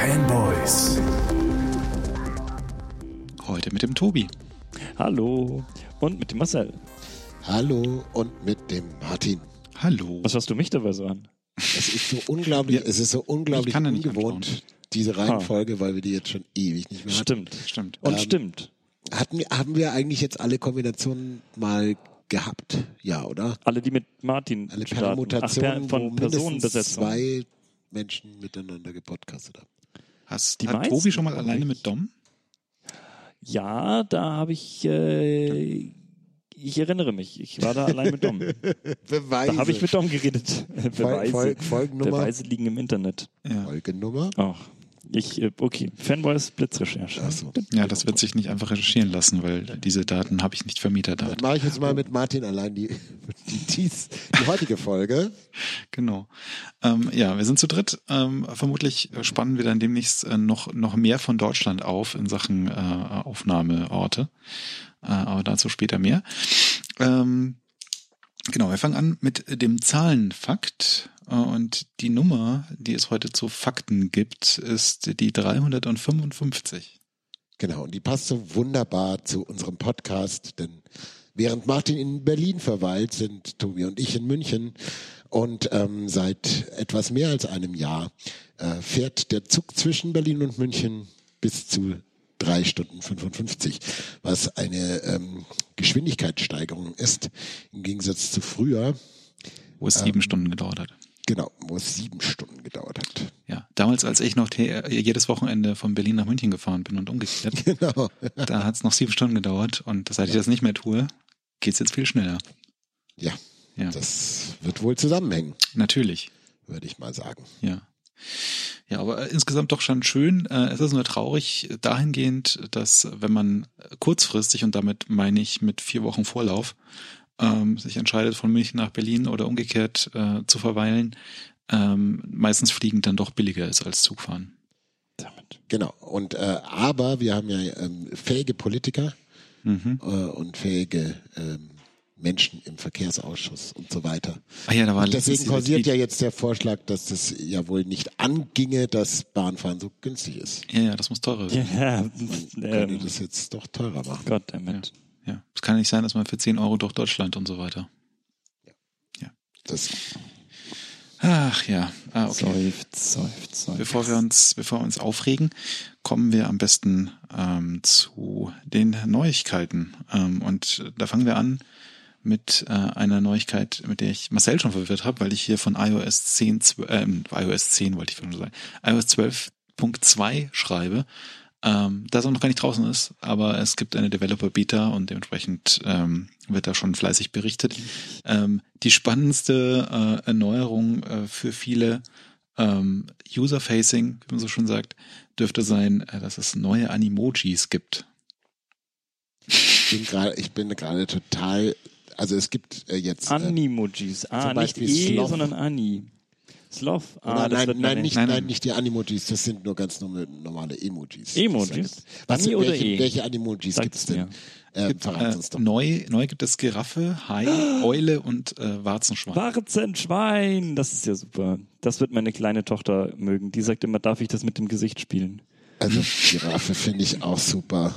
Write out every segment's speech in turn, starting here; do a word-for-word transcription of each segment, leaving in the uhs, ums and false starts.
Fanboys. Heute mit dem Tobi. Hallo. Und mit dem Marcel. Hallo und mit dem Martin. Hallo. Was hast du mich dabei so an? Es ist so unglaublich, ja, es ist so unglaublich ungewohnt, diese Reihenfolge, weil wir die jetzt schon ewig nicht mehr hatten. Stimmt, stimmt. Und ähm, stimmt. Hatten wir, haben wir eigentlich jetzt alle Kombinationen mal gehabt? Ja, oder? Alle, die mit Martin Alle starten. Permutationen, Ach, per, von wo mindestens Personenbesetzung. zwei Menschen miteinander gepodcastet haben. Hast, Die hat meisten, Tobi schon mal glaub alleine ich. mit Dom? Ja, da habe ich, äh, ich erinnere mich, ich war da allein mit Dom. Beweise. Da habe ich mit Dom geredet. Beweise. Fol Folgennummer. Beweise liegen im Internet. Ja. Folgennummer. Ach, ich, äh, okay. Fanboys Blitzrecherche. Ach so. Ja, das wird sich nicht einfach recherchieren lassen, weil diese Daten habe ich nicht für Dann Mieterdaten. mache ich jetzt mal mit Martin allein die, die, dies, die heutige Folge. Genau. Ähm, ja, wir sind zu dritt. Ähm, vermutlich spannen wir dann demnächst äh, noch, noch mehr von Deutschland auf in Sachen äh, Aufnahmeorte. Äh, aber dazu später mehr. Ähm, genau, wir fangen an mit dem Zahlenfakt. Äh, und die Nummer, die es heute zu Fakten gibt, ist die dreihundertfünfundfünfzig. Genau, und die passt so wunderbar zu unserem Podcast, denn während Martin in Berlin verweilt, sind Tobi und ich in München. Und ähm, seit etwas mehr als einem Jahr äh, fährt der Zug zwischen Berlin und München bis zu drei Stunden fünfundfünfzig, was eine ähm, Geschwindigkeitssteigerung ist, im Gegensatz zu früher. Wo es sieben Ähm, Stunden gedauert hat. Genau, wo es sieben Stunden gedauert hat. Ja, damals, als ich noch te- jedes Wochenende von Berlin nach München gefahren bin und umgekehrt, Genau. da hat es noch sieben Stunden gedauert und seit ich das nicht mehr tue, geht's jetzt viel schneller. Ja, Ja, das wird wohl zusammenhängen, natürlich. würde ich mal sagen. Ja. Ja, aber äh, insgesamt doch schon schön. Äh, es ist nur traurig dahingehend, dass wenn man kurzfristig, und damit meine ich mit vier Wochen Vorlauf, ähm, sich entscheidet, von München nach Berlin oder umgekehrt äh, zu verweilen, ähm, meistens Fliegen dann doch billiger ist als Zugfahren. Damit. Genau. Und äh, aber wir haben ja ähm, fähige Politiker Mhm. äh, und fähige ähm, Menschen im Verkehrsausschuss und so weter. Ah ja, da war Und deswegen letztens dieser kursiert Tweet. ja jetzt der Vorschlag, dass das ja wohl nicht anginge, dass Bahnfahren so günstig ist. Ja, ja, das muss teurer werden. Ja, Man ähm, könnte das jetzt doch teurer machen. Goddammit. Ja, es kann nicht sein, dass man für zehn Euro durch Deutschland und so weiter. Das, Ach ja, ah, okay. Seufzt, seufzt, seufzt. Bevor wir uns, bevor wir uns aufregen, kommen wir am besten ähm, zu den Neuigkeiten. Ähm, und da fangen wir an mit äh, einer Neuigkeit, mit der ich Marcel schon verwirrt habe, weil ich hier von iOS zehn, äh, iOS zehn wollte ich schon sagen, iOS zwölf Punkt zwei schreibe, ähm, das auch noch gar nicht draußen ist, aber es gibt eine Developer-Beta und dementsprechend ähm, wird da schon fleißig berichtet. Ähm, die spannendste äh, Erneuerung äh, für viele ähm, User-Facing, wie man so schon sagt, dürfte sein, äh, dass es neue Animojis gibt. ich bin gerade, ich bin gerade total, also es gibt äh, jetzt äh, Animojis. Ah, zum nicht Beispiel E, Sloth. sondern Ani. Sloth. Ah, nein, das nein, wird nein, meine- nicht, nein, nein, nein. nicht die Animojis, das sind nur ganz normale, normale Emojis. Emojis? Was, Ani oder welche, E? welche Animojis Sagt gibt es es denn? mir. Ähm, Gibt, verrat äh, uns doch. neu, neu gibt es Giraffe, Hai, Eule und äh, Warzenschwein. Warzenschwein, das ist ja super. Das wird meine kleine Tochter mögen. Die sagt immer, darf ich das mit dem Gesicht spielen? Also Giraffe finde ich auch super.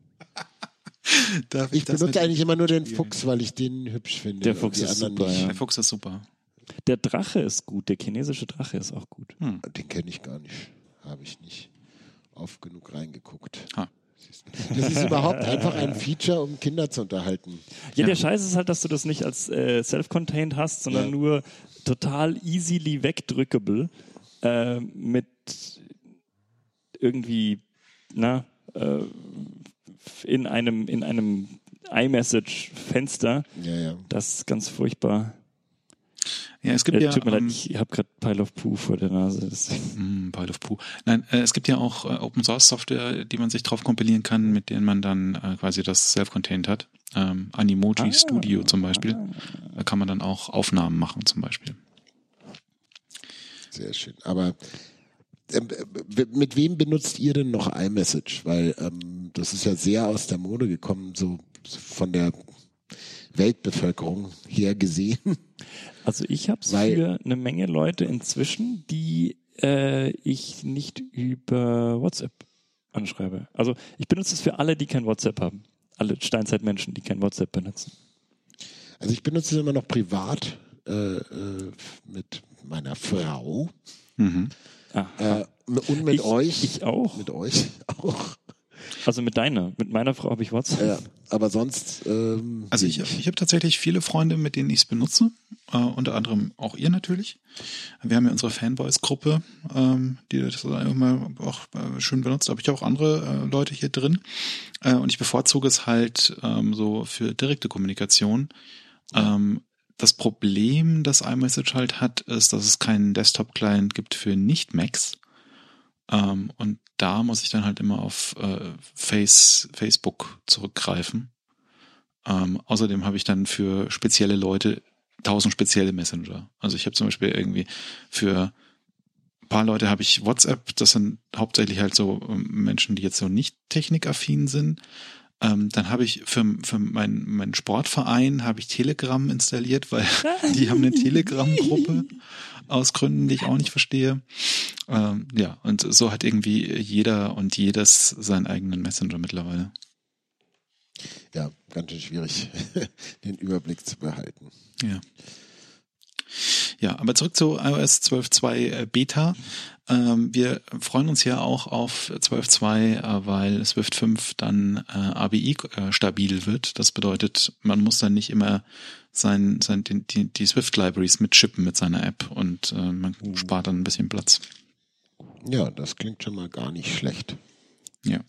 Darf Ich das benutze mit- eigentlich immer nur den Fuchs, weil ich den hübsch finde. Der und Fuchs die ist anderen super, nicht. ja. Der Fuchs ist super. Der Drache ist gut, der chinesische Drache ist auch gut. Hm. Den kenne ich gar nicht. Habe ich nicht oft genug reingeguckt. Ha. Das ist überhaupt einfach ein Feature, um Kinder zu unterhalten. Ja, Ja. der Scheiß ist halt, dass du das nicht als äh, self-contained hast, sondern Ja. nur total easily wegdrückable äh, mit irgendwie, na, äh, in einem, in einem iMessage-Fenster. Ja, ja. Das ist ganz furchtbar. Ja, es gibt Äh, ja. tut mir leid, ähm, ich habe gerade Pile of Poo vor der Nase. deswegen. Mm, Pile of Poo. Nein, äh, es gibt ja auch äh, Open Source Software, die man sich drauf kompilieren kann, mit denen man dann äh, quasi das self-contained hat. Ähm, Animoji Ah. Studio zum Beispiel. Da kann man dann auch Aufnahmen machen zum Beispiel. Sehr schön. Aber ähm, äh, mit wem benutzt ihr denn noch iMessage? Weil ähm, das ist ja sehr aus der Mode gekommen, so von der Weltbevölkerung her gesehen. Also ich habe es Weil- für eine Menge Leute inzwischen, die äh, ich nicht über WhatsApp anschreibe. Also ich benutze es für alle, die kein WhatsApp haben. Alle Steinzeitmenschen, die kein WhatsApp benutzen. Also ich benutze es immer noch privat äh, äh, mit meiner Frau. Mhm. Äh, und mit ich, euch. Ich auch. Mit euch auch. Also mit deiner. Mit meiner Frau habe ich WhatsApp. Ja, aber sonst. Ähm, Also ich, ich habe tatsächlich viele Freunde, mit denen ich es benutze. Äh, unter anderem auch ihr natürlich. Wir haben ja unsere Fanboys-Gruppe, ähm, die das immer auch äh, schön benutzt. Da habe ich auch andere äh, Leute hier drin. Äh, und ich bevorzuge es halt ähm, so für direkte Kommunikation. Ja. Ähm, das Problem, das iMessage halt hat, ist, dass es keinen Desktop-Client gibt für Nicht-Macs. Ähm, und da muss ich dann halt immer auf äh, Face, Facebook zurückgreifen. Ähm, außerdem habe ich dann für spezielle Leute tausend spezielle Messenger. Also ich habe zum Beispiel irgendwie für ein paar Leute habe ich WhatsApp, das sind hauptsächlich halt so ähm, Menschen, die jetzt so nicht technikaffin sind. Ähm, dann habe ich für, für meinen mein Sportverein habe ich Telegram installiert, weil die haben eine Telegram-Gruppe aus Gründen, die ich auch nicht verstehe. Ähm, ja, und so hat irgendwie jeder und jedes seinen eigenen Messenger mittlerweile. Ja, ganz schön schwierig, den Überblick zu behalten. Ja. Ja, aber zurück zu iOS zwölf Punkt zwei Beta. Ähm, wir freuen uns ja auch auf zwölf Punkt zwei, äh, weil Swift fünf dann äh, A B I äh, stabil wird. Das bedeutet, man muss dann nicht immer sein, sein die, die, die Swift-Libraries mitschippen mit seiner App und äh, man mhm. spart dann ein bisschen Platz. Ja, das klingt schon mal gar nicht schlecht. Ja.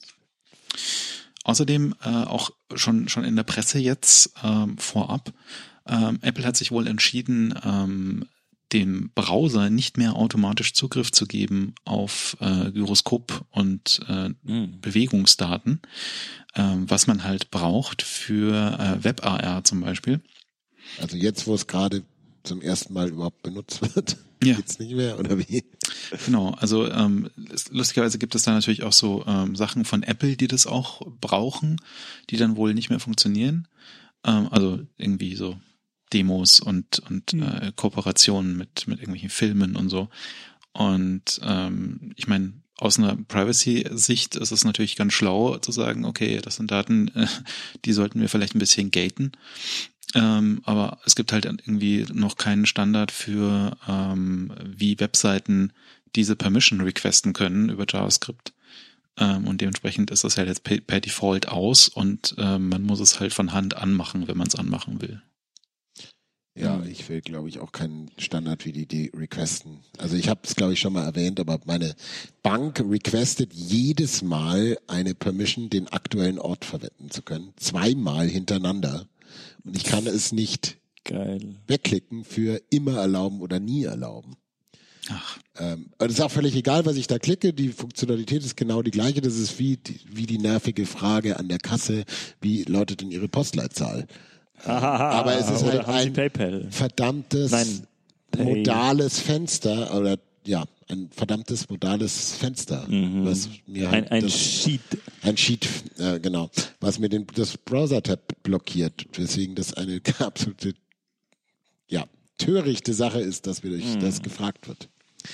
Außerdem äh, auch schon schon in der Presse jetzt ähm, vorab. Ähm, Apple hat sich wohl entschieden, ähm, dem Browser nicht mehr automatisch Zugriff zu geben auf äh, Gyroskop und äh, mhm. Bewegungsdaten, äh, was man halt braucht für äh, WebA R zum Beispiel. Also jetzt, wo es gerade zum ersten Mal überhaupt benutzt wird, ja. geht's nicht mehr, oder wie? Genau, also ähm, lustigerweise gibt es da natürlich auch so ähm, Sachen von Apple, die das auch brauchen, die dann wohl nicht mehr funktionieren. Ähm, also irgendwie so Demos und und mhm. äh, Kooperationen mit mit irgendwelchen Filmen und so. Und ähm, ich meine, aus einer Privacy-Sicht ist es natürlich ganz schlau zu sagen, okay, das sind Daten, äh, die sollten wir vielleicht ein bisschen gaten. Ähm, aber es gibt halt irgendwie noch keinen Standard für, ähm, wie Webseiten diese Permission requesten können über JavaScript. Ähm, und dementsprechend ist das halt jetzt per, per Default aus und ähm, man muss es halt von Hand anmachen, wenn man es anmachen will. Ja, ich will, glaube ich, auch keinen Standard wie die, die requesten. Also ich habe es, glaube ich, schon mal erwähnt, aber meine Bank requestet jedes Mal eine Permission, den aktuellen Ort verwenden zu können. Zweimal hintereinander. Und ich kann es nicht Geil. wegklicken für immer erlauben oder nie erlauben. Ach. Ähm, es ist auch völlig egal, was ich da klicke. Die Funktionalität ist genau die gleiche. Das ist wie die, wie die nervige Frage an der Kasse, wie lautet denn Ihre Postleitzahl? Aber es ist halt ein PayPal? verdammtes Nein, modales Fenster oder ja, ein verdammtes modales Fenster, mhm. was mir ein, halt ein das, Sheet, ein Sheet, äh, genau, was mir den das Browser-Tab blockiert, weswegen das eine absolute ja törichte Sache ist, dass mir durch mhm. das gefragt wird.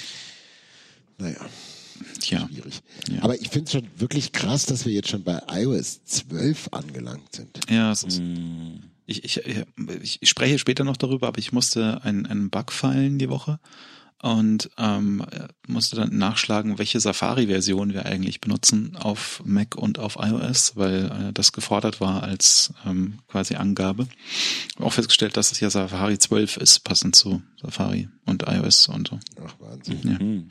Naja. Tja. Schwierig. Ja. Aber ich finde es schon wirklich krass, dass wir jetzt schon bei iOS zwölf angelangt sind. Ja, es ist, mm. ich, ich, ich, ich spreche später noch darüber, aber ich musste einen, einen Bug feilen die Woche und ähm, musste dann nachschlagen, welche Safari-Version wir eigentlich benutzen auf Mac und auf iOS, weil äh, das gefordert war als ähm, quasi Angabe. Auch festgestellt, dass es ja Safari zwölf ist, passend zu Safari und iOS und so. Ach, Wahnsinn. Ja. Mhm.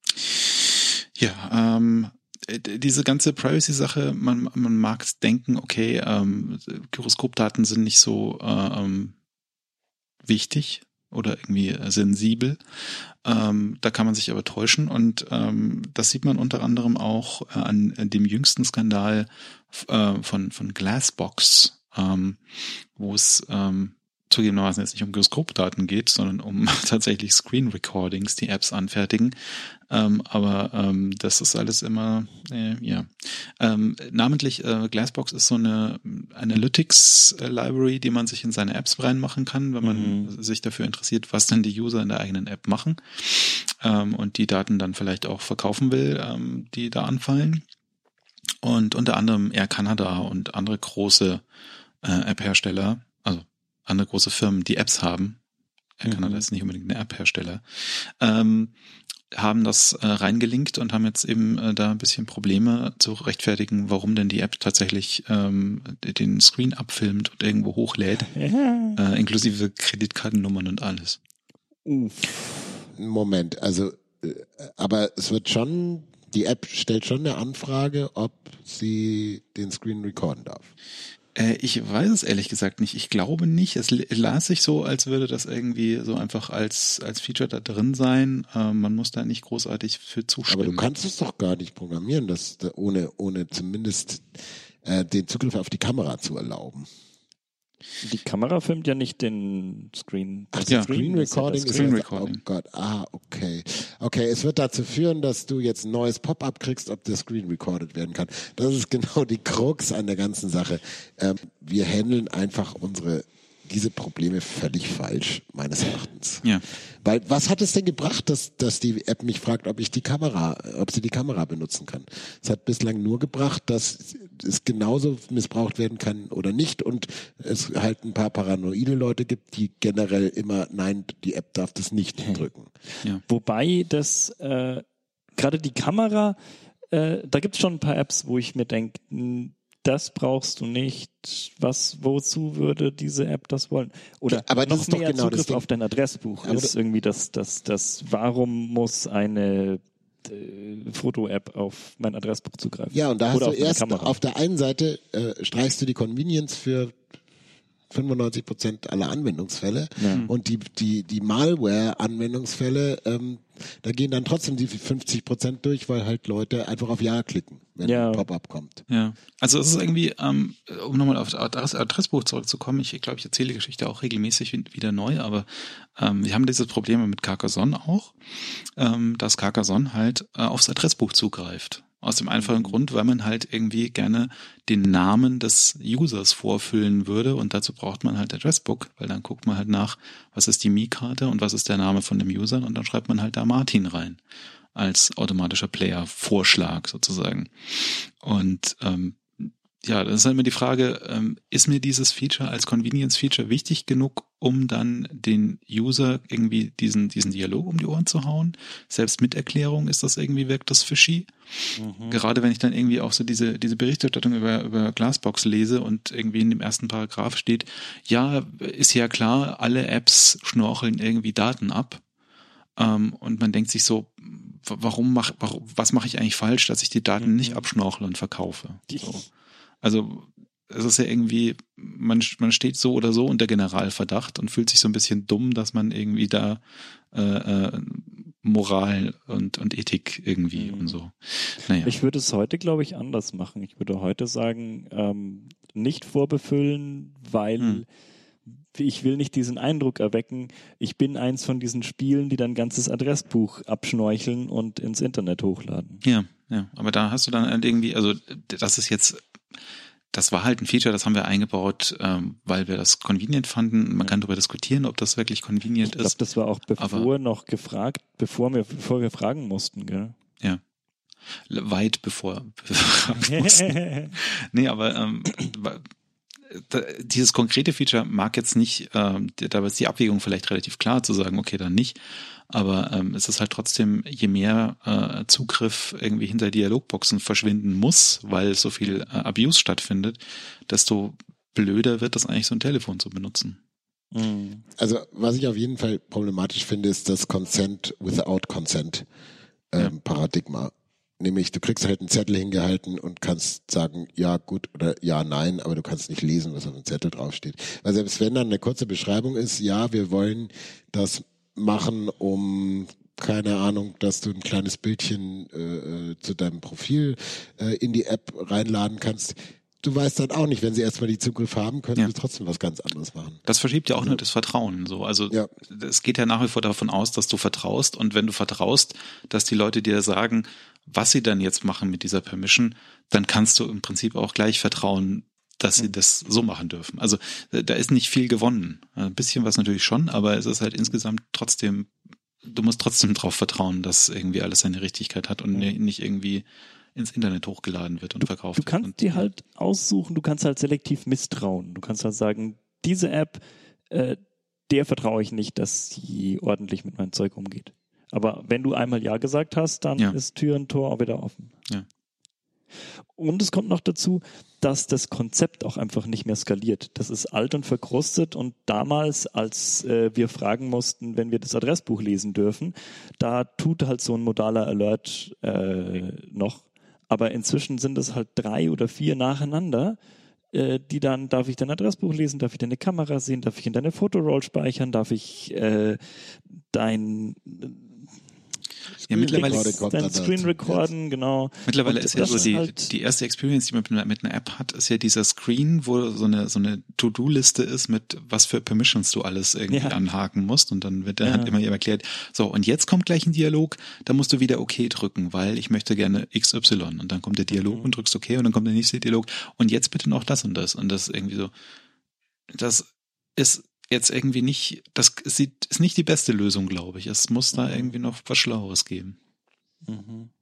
Ja, ähm, diese ganze Privacy-Sache, man, man mag denken, okay, ähm, Gyroskopdaten sind nicht so äh, ähm, wichtig oder irgendwie sensibel. Ähm, da kann man sich aber täuschen und ähm, das sieht man unter anderem auch äh, an, an dem jüngsten Skandal äh, von, von Glassbox, ähm, wo es ähm, zugegebenermaßen jetzt nicht um Gyroskopdaten geht, sondern um tatsächlich Screen Recordings, die Apps anfertigen. Ähm, aber ähm, das ist alles immer, äh, ja. Ähm, namentlich äh, Glassbox ist so eine Analytics-Library, die man sich in seine Apps reinmachen kann, wenn man mhm. sich dafür interessiert, was denn die User in der eigenen App machen. ähm, und die Daten dann vielleicht auch verkaufen will, ähm, die da anfallen. Und unter anderem Air Canada und andere große äh, App-Hersteller, also andere große Firmen, die Apps haben, Air Canada mhm. ist nicht unbedingt eine App-Hersteller, ähm, haben das äh, reingelinkt und haben jetzt eben äh, da ein bisschen Probleme zu rechtfertigen, warum denn die App tatsächlich ähm, den Screen abfilmt und irgendwo hochlädt, ja. äh, inklusive Kreditkartennummern und alles. Moment, also äh, aber es wird schon, die App stellt schon eine Anfrage, ob sie den Screen recorden darf. Äh, ich weiß es ehrlich gesagt nicht. Ich glaube nicht. Es las sich so, als würde das irgendwie so einfach als als Feature da drin sein. Äh, man muss da nicht großartig für zustimmen. Aber du kannst es doch gar nicht programmieren, das ohne ohne zumindest äh, den Zugriff auf die Kamera zu erlauben. Die Kamera filmt ja nicht den Screen. Ach, ja. Screen Recording ist Screen das, Recording. Oh Gott, ah, okay. Okay, es wird dazu führen, dass du jetzt ein neues Pop-up kriegst, ob der Screen recorded werden kann. Das ist genau die Krux an der ganzen Sache. Ähm, wir handeln einfach unsere diese Probleme völlig falsch, meines Erachtens. Ja. Weil, was hat es denn gebracht, dass, dass die App mich fragt, ob ich die Kamera, ob sie die Kamera benutzen kann? Es hat bislang nur gebracht, dass es genauso missbraucht werden kann oder nicht und es halt ein paar paranoide Leute gibt, die generell immer, nein, die App darf das nicht hm. drücken. Ja. Wobei das, äh, gerade die Kamera, äh, da gibt es schon ein paar Apps, wo ich mir denke, das brauchst du nicht. Was, wozu würde diese App das wollen? Oder aber noch das ist doch mehr genau das Zugriff auf dein Adressbuch aber ist irgendwie das, das, das, warum muss eine äh, Foto-App auf mein Adressbuch zugreifen? Ja, und da hast Oder du auf erst Kamera. Auf der einen Seite äh, streichst du die Convenience für fünfundneunzig Prozent aller Anwendungsfälle ja. und die die die Malware-Anwendungsfälle, ähm, da gehen dann trotzdem die fünfzig Prozent durch, weil halt Leute einfach auf Ja klicken, wenn ja. ein Pop-up kommt. Ja, also es ist irgendwie, ähm, um nochmal auf das Adressbuch zurückzukommen, ich glaube, ich erzähle die Geschichte auch regelmäßig wieder neu, aber ähm, wir haben diese Probleme mit Carcassonne auch, ähm, dass Carcassonne halt äh, aufs Adressbuch zugreift. Aus dem einfachen Grund, weil man halt irgendwie gerne den Namen des Users vorfüllen würde und dazu braucht man halt Adressbook, weil dann guckt man halt nach, was ist die Mii-Karte und was ist der Name von dem User und dann schreibt man halt da Martin rein als automatischer Player-Vorschlag sozusagen. Und ähm, ja, das ist halt immer die Frage, ähm, ist mir dieses Feature als Convenience-Feature wichtig genug, um dann den User irgendwie diesen diesen Dialog um die Ohren zu hauen? Selbst mit Erklärung ist das irgendwie, wirkt das fishy. Mhm. Gerade wenn ich dann irgendwie auch so diese diese Berichterstattung über über Glassbox lese und irgendwie in dem ersten Paragraph steht, ja, ist ja klar, alle Apps schnorcheln irgendwie Daten ab. Ähm, und man denkt sich so, warum mach, warum, was mache ich eigentlich falsch, dass ich die Daten mhm. nicht abschnorchle und verkaufe? So. Also es ist ja irgendwie, man man steht so oder so unter Generalverdacht und fühlt sich so ein bisschen dumm, dass man irgendwie da äh, äh, Moral und und Ethik irgendwie mhm. und so. Naja. Ich würde es heute, glaube ich, anders machen. Ich würde heute sagen, ähm, nicht vorbefüllen, weil mhm. ich will nicht diesen Eindruck erwecken, ich bin eins von diesen Spielen, die dein ganzes Adressbuch abschnorcheln und ins Internet hochladen. Ja, ja, aber da hast du dann irgendwie, also das ist jetzt, das war halt ein Feature, das haben wir eingebaut, ähm, weil wir das convenient fanden. Man kann darüber diskutieren, ob das wirklich convenient ich glaub, ist. Ich glaube, das war auch bevor aber, noch gefragt, bevor wir, bevor wir fragen mussten, gell? Ja. Weit bevor wir fragen mussten. Nee, aber ähm, dieses konkrete Feature mag jetzt nicht, ähm, da ist die Abwägung vielleicht relativ klar zu sagen, okay, dann nicht. Aber ähm, es ist halt trotzdem, je mehr äh, Zugriff irgendwie hinter Dialogboxen verschwinden muss, weil so viel äh, Abuse stattfindet, desto blöder wird das eigentlich, so ein Telefon zu benutzen. Also was ich auf jeden Fall problematisch finde, ist das Consent without Consent ähm, ja. Paradigma. Nämlich, du kriegst halt einen Zettel hingehalten und kannst sagen, ja, gut oder ja, nein, aber du kannst nicht lesen, was auf dem Zettel draufsteht. Weil selbst wenn dann eine kurze Beschreibung ist, ja, wir wollen das machen, um, keine Ahnung, dass du ein kleines Bildchen äh, zu deinem Profil äh, in die App reinladen kannst. Du weißt dann auch nicht, wenn sie erstmal die Zugriff haben, können ja. sie trotzdem was ganz anderes machen. Das verschiebt ja auch ja. nur das Vertrauen. So, also ja. es geht ja nach wie vor davon aus, dass du vertraust und wenn du vertraust, dass die Leute dir sagen, was sie dann jetzt machen mit dieser Permission, dann kannst du im Prinzip auch gleich vertrauen, dass sie das so machen dürfen. Also da ist nicht viel gewonnen. Ein bisschen was natürlich schon, aber es ist halt insgesamt trotzdem du musst trotzdem drauf vertrauen, dass irgendwie alles seine Richtigkeit hat und mhm. nicht irgendwie ins Internet hochgeladen wird und du, verkauft wird. Du kannst wird. dir halt aussuchen, du kannst halt selektiv misstrauen. Du kannst halt sagen, diese App, äh, der vertraue ich nicht, dass sie ordentlich mit meinem Zeug umgeht. Aber wenn du einmal Ja gesagt hast, dann ja. ist Tür und Tor auch wieder offen. Ja. Und es kommt noch dazu, dass das Konzept auch einfach nicht mehr skaliert. Das ist alt und verkrustet und damals, als äh, wir fragen mussten, wenn wir das Adressbuch lesen dürfen, da tut halt so ein modaler Alert äh, noch. Aber inzwischen sind es halt drei oder vier nacheinander, äh, die dann, darf ich dein Adressbuch lesen, darf ich deine Kamera sehen, darf ich in deine Fotoroll speichern, darf ich äh, dein... Ja, mittlerweile dein Screen recorden, genau. Mittlerweile und ist ja so die, halt die erste Experience, die man mit einer, mit einer App hat, ist ja dieser Screen, wo so eine, so eine To-Do-Liste ist mit was für Permissions du alles irgendwie ja. anhaken musst und dann wird da ja. halt immer erklärt, so und jetzt kommt gleich ein Dialog, da musst du wieder OK drücken, weil ich möchte gerne X Y und dann kommt der Dialog mhm. und drückst OK und dann kommt der nächste Dialog und jetzt bitte noch das und das und das irgendwie so, das ist jetzt irgendwie nicht, das ist nicht die beste Lösung, glaube ich. Es muss da irgendwie noch was Schlaueres geben. Mhm.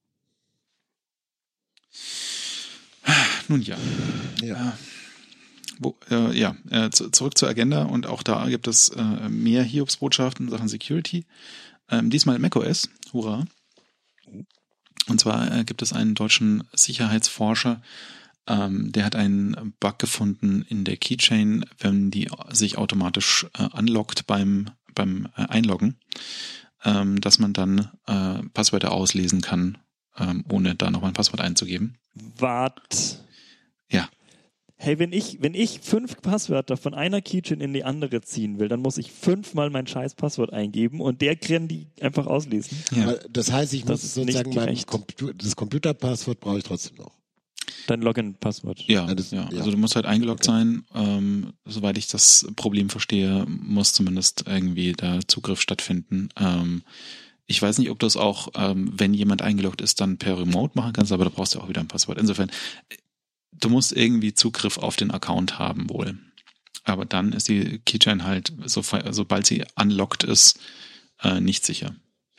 Nun ja. Ja, äh, wo, äh, ja äh, zu, zurück zur Agenda und auch da gibt es äh, mehr Hiobsbotschaften in Sachen Security. Ähm, diesmal macOS, hurra. Und zwar äh, gibt es einen deutschen Sicherheitsforscher, Ähm, der hat einen Bug gefunden in der Keychain, wenn die sich automatisch äh, unlockt beim beim äh, Einloggen, ähm, dass man dann äh, Passwörter auslesen kann, ähm, ohne da nochmal ein Passwort einzugeben. Wart. Ja. Hey, wenn ich wenn ich fünf Passwörter von einer Keychain in die andere ziehen will, dann muss ich fünfmal mein scheiß Passwort eingeben und der kann die einfach auslesen. Ja. Das heißt, ich muss sozusagen mein Computer, das Computerpasswort brauche ich trotzdem noch. Dein Login-Passwort. Ja, ja, das, ja, also du musst halt eingeloggt okay. sein. Ähm, soweit ich das Problem verstehe, muss zumindest irgendwie da Zugriff stattfinden. Ähm, ich weiß nicht, ob du es auch, ähm, wenn jemand eingeloggt ist, dann per Remote machen kannst, aber da brauchst du auch wieder ein Passwort. Insofern, du musst irgendwie Zugriff auf den Account haben wohl. Aber dann ist die Keychain halt, so, sobald sie unlocked ist, äh, nicht sicher.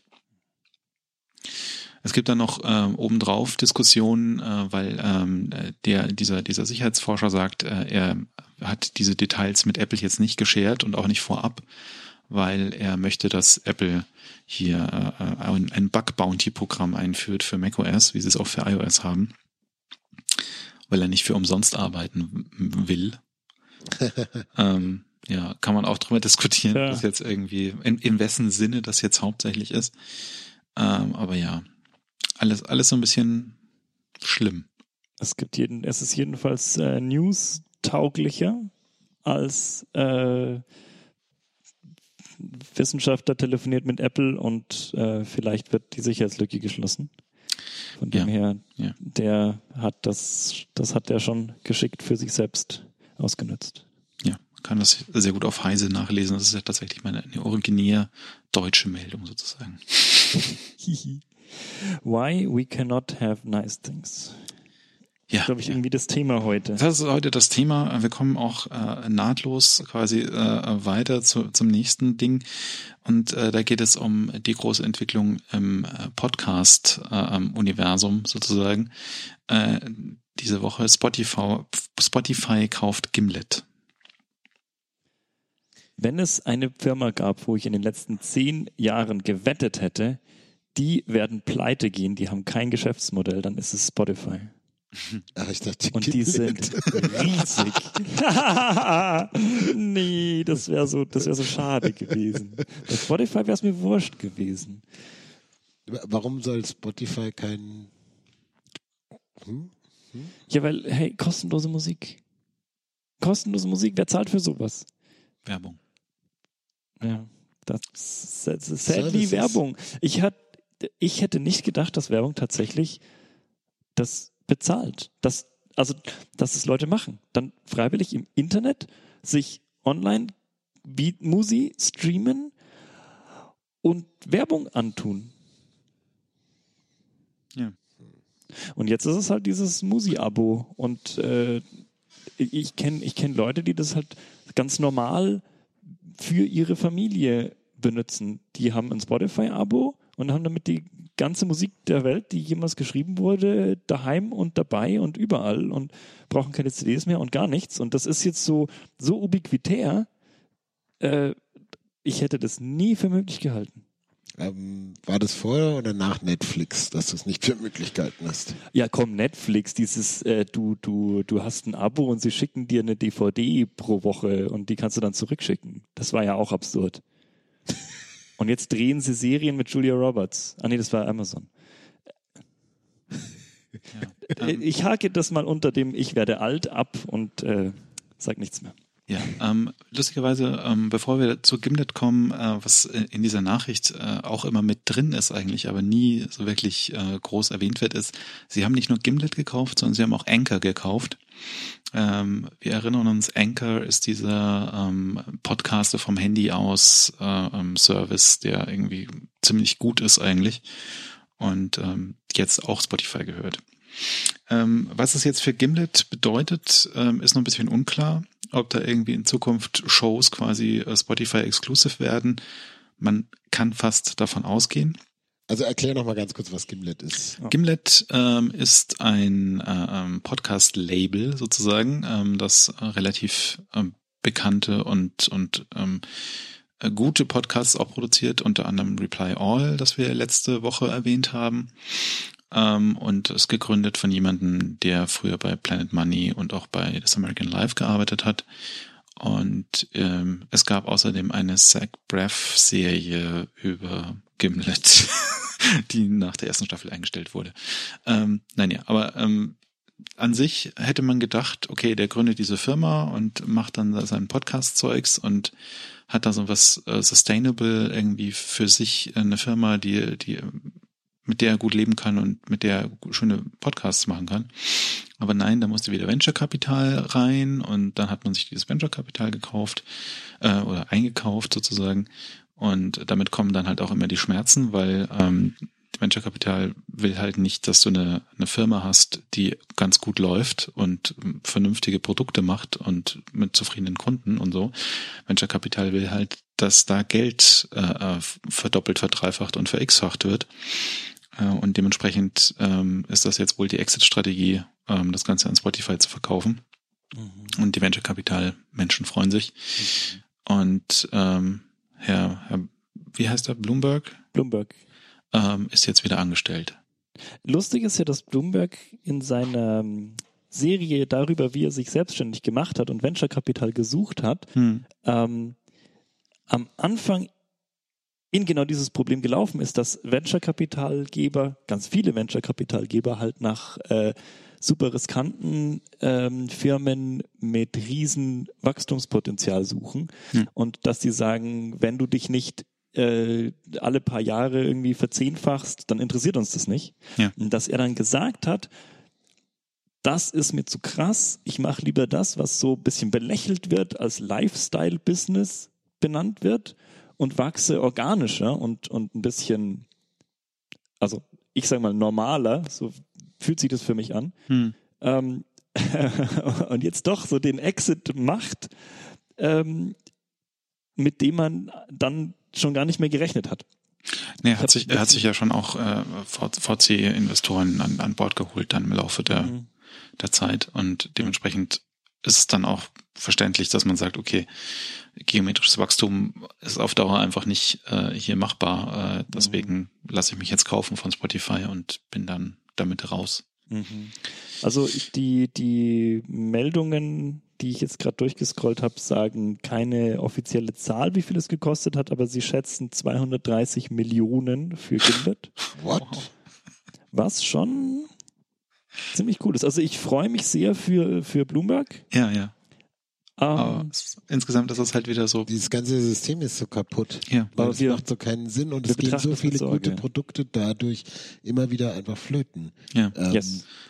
Es gibt dann noch äh, obendrauf Diskussionen, äh, weil ähm, der dieser dieser Sicherheitsforscher sagt, äh, er hat diese Details mit Apple jetzt nicht geshared und auch nicht vorab, weil er möchte, dass Apple hier äh, ein, ein Bug-Bounty-Programm einführt für macOS, wie sie es auch für iOS haben, weil er nicht für umsonst arbeiten will. ähm, ja, kann man auch drüber diskutieren, ja. dass jetzt irgendwie in, in wessen Sinne das jetzt hauptsächlich ist. Ähm, aber ja. Alles, alles so ein bisschen schlimm. Es gibt jeden, es ist jedenfalls äh, news-tauglicher als äh, Wissenschaftler telefoniert mit Apple und äh, vielleicht wird die Sicherheitslücke geschlossen. Von dem ja. her, ja. der hat das, das hat er schon geschickt für sich selbst ausgenutzt. Ja, man kann das sehr gut auf Heise nachlesen. Das ist ja tatsächlich meine eine originär deutsche Meldung sozusagen. Why we cannot have nice things. Ja, glaube ich, ja. irgendwie das Thema heute. Das ist heute das Thema. Wir kommen auch äh, nahtlos quasi äh, weiter zu, zum nächsten Ding. Und äh, da geht es um die große Entwicklung im äh, Podcast-Universum äh, sozusagen. Äh, diese Woche Spotify, Spotify kauft Gimlet. Wenn es eine Firma gab, wo ich in den letzten zehn Jahren gewettet hätte, die werden pleite gehen, die haben kein Geschäftsmodell, dann ist es Spotify. Ach, ich dachte, und die sind riesig. Nee, das wäre so, das wäre so schade gewesen. Bei Spotify wäre es mir wurscht gewesen. Warum soll Spotify kein... Hm? Hm? Ja, weil, hey, kostenlose Musik. Kostenlose Musik, wer zahlt für sowas? Werbung. Ja, das ist sadly Werbung. Ich, hat, ich hätte nicht gedacht, dass Werbung tatsächlich das bezahlt. Das, also, dass es Leute machen. Dann freiwillig im Internet sich online Beat Musi streamen und Werbung antun. Ja. Und jetzt ist es halt dieses Musi-Abo. Und äh, ich kenne ich kenn Leute, die das halt ganz normal für ihre Familie benutzen. Die haben ein Spotify-Abo und haben damit die ganze Musik der Welt, die jemals geschrieben wurde, daheim und dabei und überall und brauchen keine C Ds mehr und gar nichts. Und das ist jetzt so, so ubiquitär, äh, ich hätte das nie für möglich gehalten. Ähm, war das vorher oder nach Netflix, dass du es nicht für möglich gehalten hast? Ja, komm, Netflix, dieses, äh, du, du, du hast ein Abo und sie schicken dir eine D V D pro Woche und die kannst du dann zurückschicken. Das war ja auch absurd. Und jetzt drehen sie Serien mit Julia Roberts. Ah nee, das war Amazon. Ja, ähm, Ich hake das mal unter dem Ich werde alt ab und äh, sag nichts mehr. Ja, ähm, lustigerweise, ähm, bevor wir zu Gimlet kommen, äh, was in dieser Nachricht äh, auch immer mit drin ist eigentlich, aber nie so wirklich äh, groß erwähnt wird, ist, sie haben nicht nur Gimlet gekauft, sondern sie haben auch Anchor gekauft. Ähm, wir erinnern uns, Anchor ist dieser ähm, Podcaster vom Handy aus äh, ähm, Service, der irgendwie ziemlich gut ist eigentlich und ähm, jetzt auch Spotify gehört. Ähm, was es jetzt für Gimlet bedeutet, ähm, ist noch ein bisschen unklar. Ob da irgendwie in Zukunft Shows quasi äh, Spotify-exclusive werden. Man kann fast davon ausgehen. Also erklär noch mal ganz kurz, was Gimlet ist. Ja. Gimlet ähm, ist ein äh, Podcast-Label sozusagen, ähm, das äh, relativ ähm, bekannte und und ähm, gute Podcasts auch produziert, unter anderem Reply All, das wir letzte Woche erwähnt haben. Um, und ist gegründet von jemandem, der früher bei Planet Money und auch bei This American Life gearbeitet hat. Und ähm, es gab außerdem eine Zach Braff-Serie über Gimlet, die nach der ersten Staffel eingestellt wurde. Ähm, nein, ja, aber ähm, an sich hätte man gedacht, okay, der gründet diese Firma und macht dann sein Podcast-Zeugs und hat da so was äh, Sustainable irgendwie für sich, eine Firma, die die mit der er gut leben kann und mit der er schöne Podcasts machen kann. Aber nein, da musste wieder Venture-Kapital rein und dann hat man sich dieses Venture-Kapital gekauft äh, oder eingekauft sozusagen und damit kommen dann halt auch immer die Schmerzen, weil ähm, Venture-Kapital will halt nicht, dass du eine, eine Firma hast, die ganz gut läuft und vernünftige Produkte macht und mit zufriedenen Kunden und so. Venture-Kapital will halt, dass da Geld äh, verdoppelt, verdreifacht und ver-x-facht wird. Und dementsprechend ähm, ist das jetzt wohl die Exit-Strategie, ähm, das Ganze an Spotify zu verkaufen. Mhm. Und die Venture-Kapital-Menschen freuen sich. Mhm. Und ähm, Herr, Herr, wie heißt er, Bloomberg? Bloomberg. Ähm, ist jetzt wieder angestellt. Lustig ist ja, dass Bloomberg in seiner Serie darüber, wie er sich selbstständig gemacht hat und Venture-Kapital gesucht hat, hm. ähm, am Anfang in genau dieses Problem gelaufen ist, dass Venture-Kapitalgeber, ganz viele Venture-Kapitalgeber halt nach äh, super riskanten ähm, Firmen mit riesen Wachstumspotenzial suchen hm. und dass die sagen, wenn du dich nicht äh, alle paar Jahre irgendwie verzehnfachst, dann interessiert uns das nicht. Ja. Und dass er dann gesagt hat, das ist mir zu krass, ich mache lieber das, was so ein bisschen belächelt wird, als Lifestyle-Business benannt wird, und wachse organischer und, und ein bisschen, also ich sage mal normaler, so fühlt sich das für mich an. Hm. Ähm, und jetzt doch so den Exit macht, ähm, mit dem man dann schon gar nicht mehr gerechnet hat. Nee, er hat sich, er hat sich ja schon auch äh, V C-Investoren an, an Bord geholt dann im Laufe der, mhm. der Zeit und dementsprechend ist es dann auch verständlich, dass man sagt, okay, geometrisches Wachstum ist auf Dauer einfach nicht äh, hier machbar. Äh, deswegen mhm. lasse ich mich jetzt kaufen von Spotify und bin dann damit raus. Mhm. Also die, die Meldungen, die ich jetzt gerade durchgescrollt habe, sagen keine offizielle Zahl, wie viel es gekostet hat, aber sie schätzen zweihundertdreißig Millionen für Gimlet. What? Was schon ziemlich cool ist. Also ich freue mich sehr für, für Bloomberg. Ja, ja. Um, aber es, insgesamt ist es halt wieder so. Dieses ganze System ist so kaputt. Ja. Weil es macht so keinen Sinn und es gehen so viele gute Produkte dadurch immer wieder einfach flöten. Ja. Ähm, yes.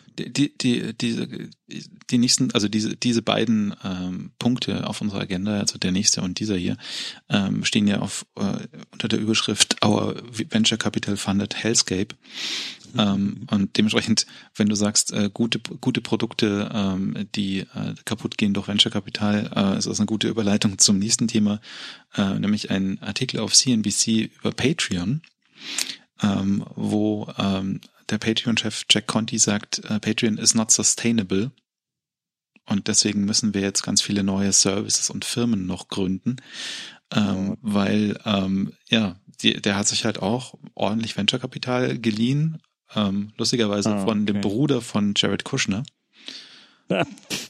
Die, die, die, diese, die nächsten, also diese, diese beiden ähm, Punkte auf unserer Agenda, also der nächste und dieser hier, ähm, stehen ja auf äh, unter der Überschrift Our Venture Capital Funded Hellscape. Mhm. Ähm, und dementsprechend, wenn du sagst, äh, gute, gute Produkte, ähm, die äh, kaputt gehen durch Venture Capital, äh, ist das eine gute Überleitung zum nächsten Thema, äh, nämlich ein Artikel auf C N B C über Patreon, ähm, wo ähm, der Patreon-Chef Jack Conte sagt, uh, Patreon is not sustainable und deswegen müssen wir jetzt ganz viele neue Services und Firmen noch gründen, ähm, weil ähm, ja, die, der hat sich halt auch ordentlich Venture-Kapital geliehen, ähm, lustigerweise ah, von okay. dem Bruder von Jared Kushner. Ja.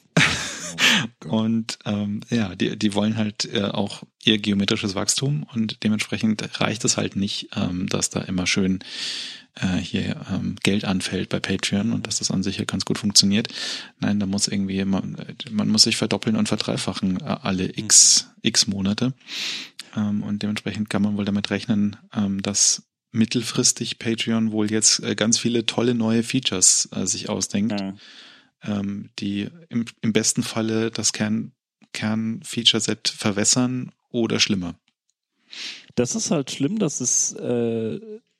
Und ähm, ja, die, die wollen halt äh, auch ihr geometrisches Wachstum und dementsprechend reicht es halt nicht, ähm, dass da immer schön äh, hier ähm, Geld anfällt bei Patreon und dass das an sich ja ganz gut funktioniert. Nein, da muss irgendwie, man, man muss sich verdoppeln und verdreifachen äh, alle x, x Monate. Ähm, und dementsprechend kann man wohl damit rechnen, ähm, dass mittelfristig Patreon wohl jetzt äh, ganz viele tolle neue Features äh, sich ausdenkt. Ja. die im, im besten Falle das Kern, Kern-Feature-Set verwässern oder schlimmer. Das ist halt schlimm, dass es äh,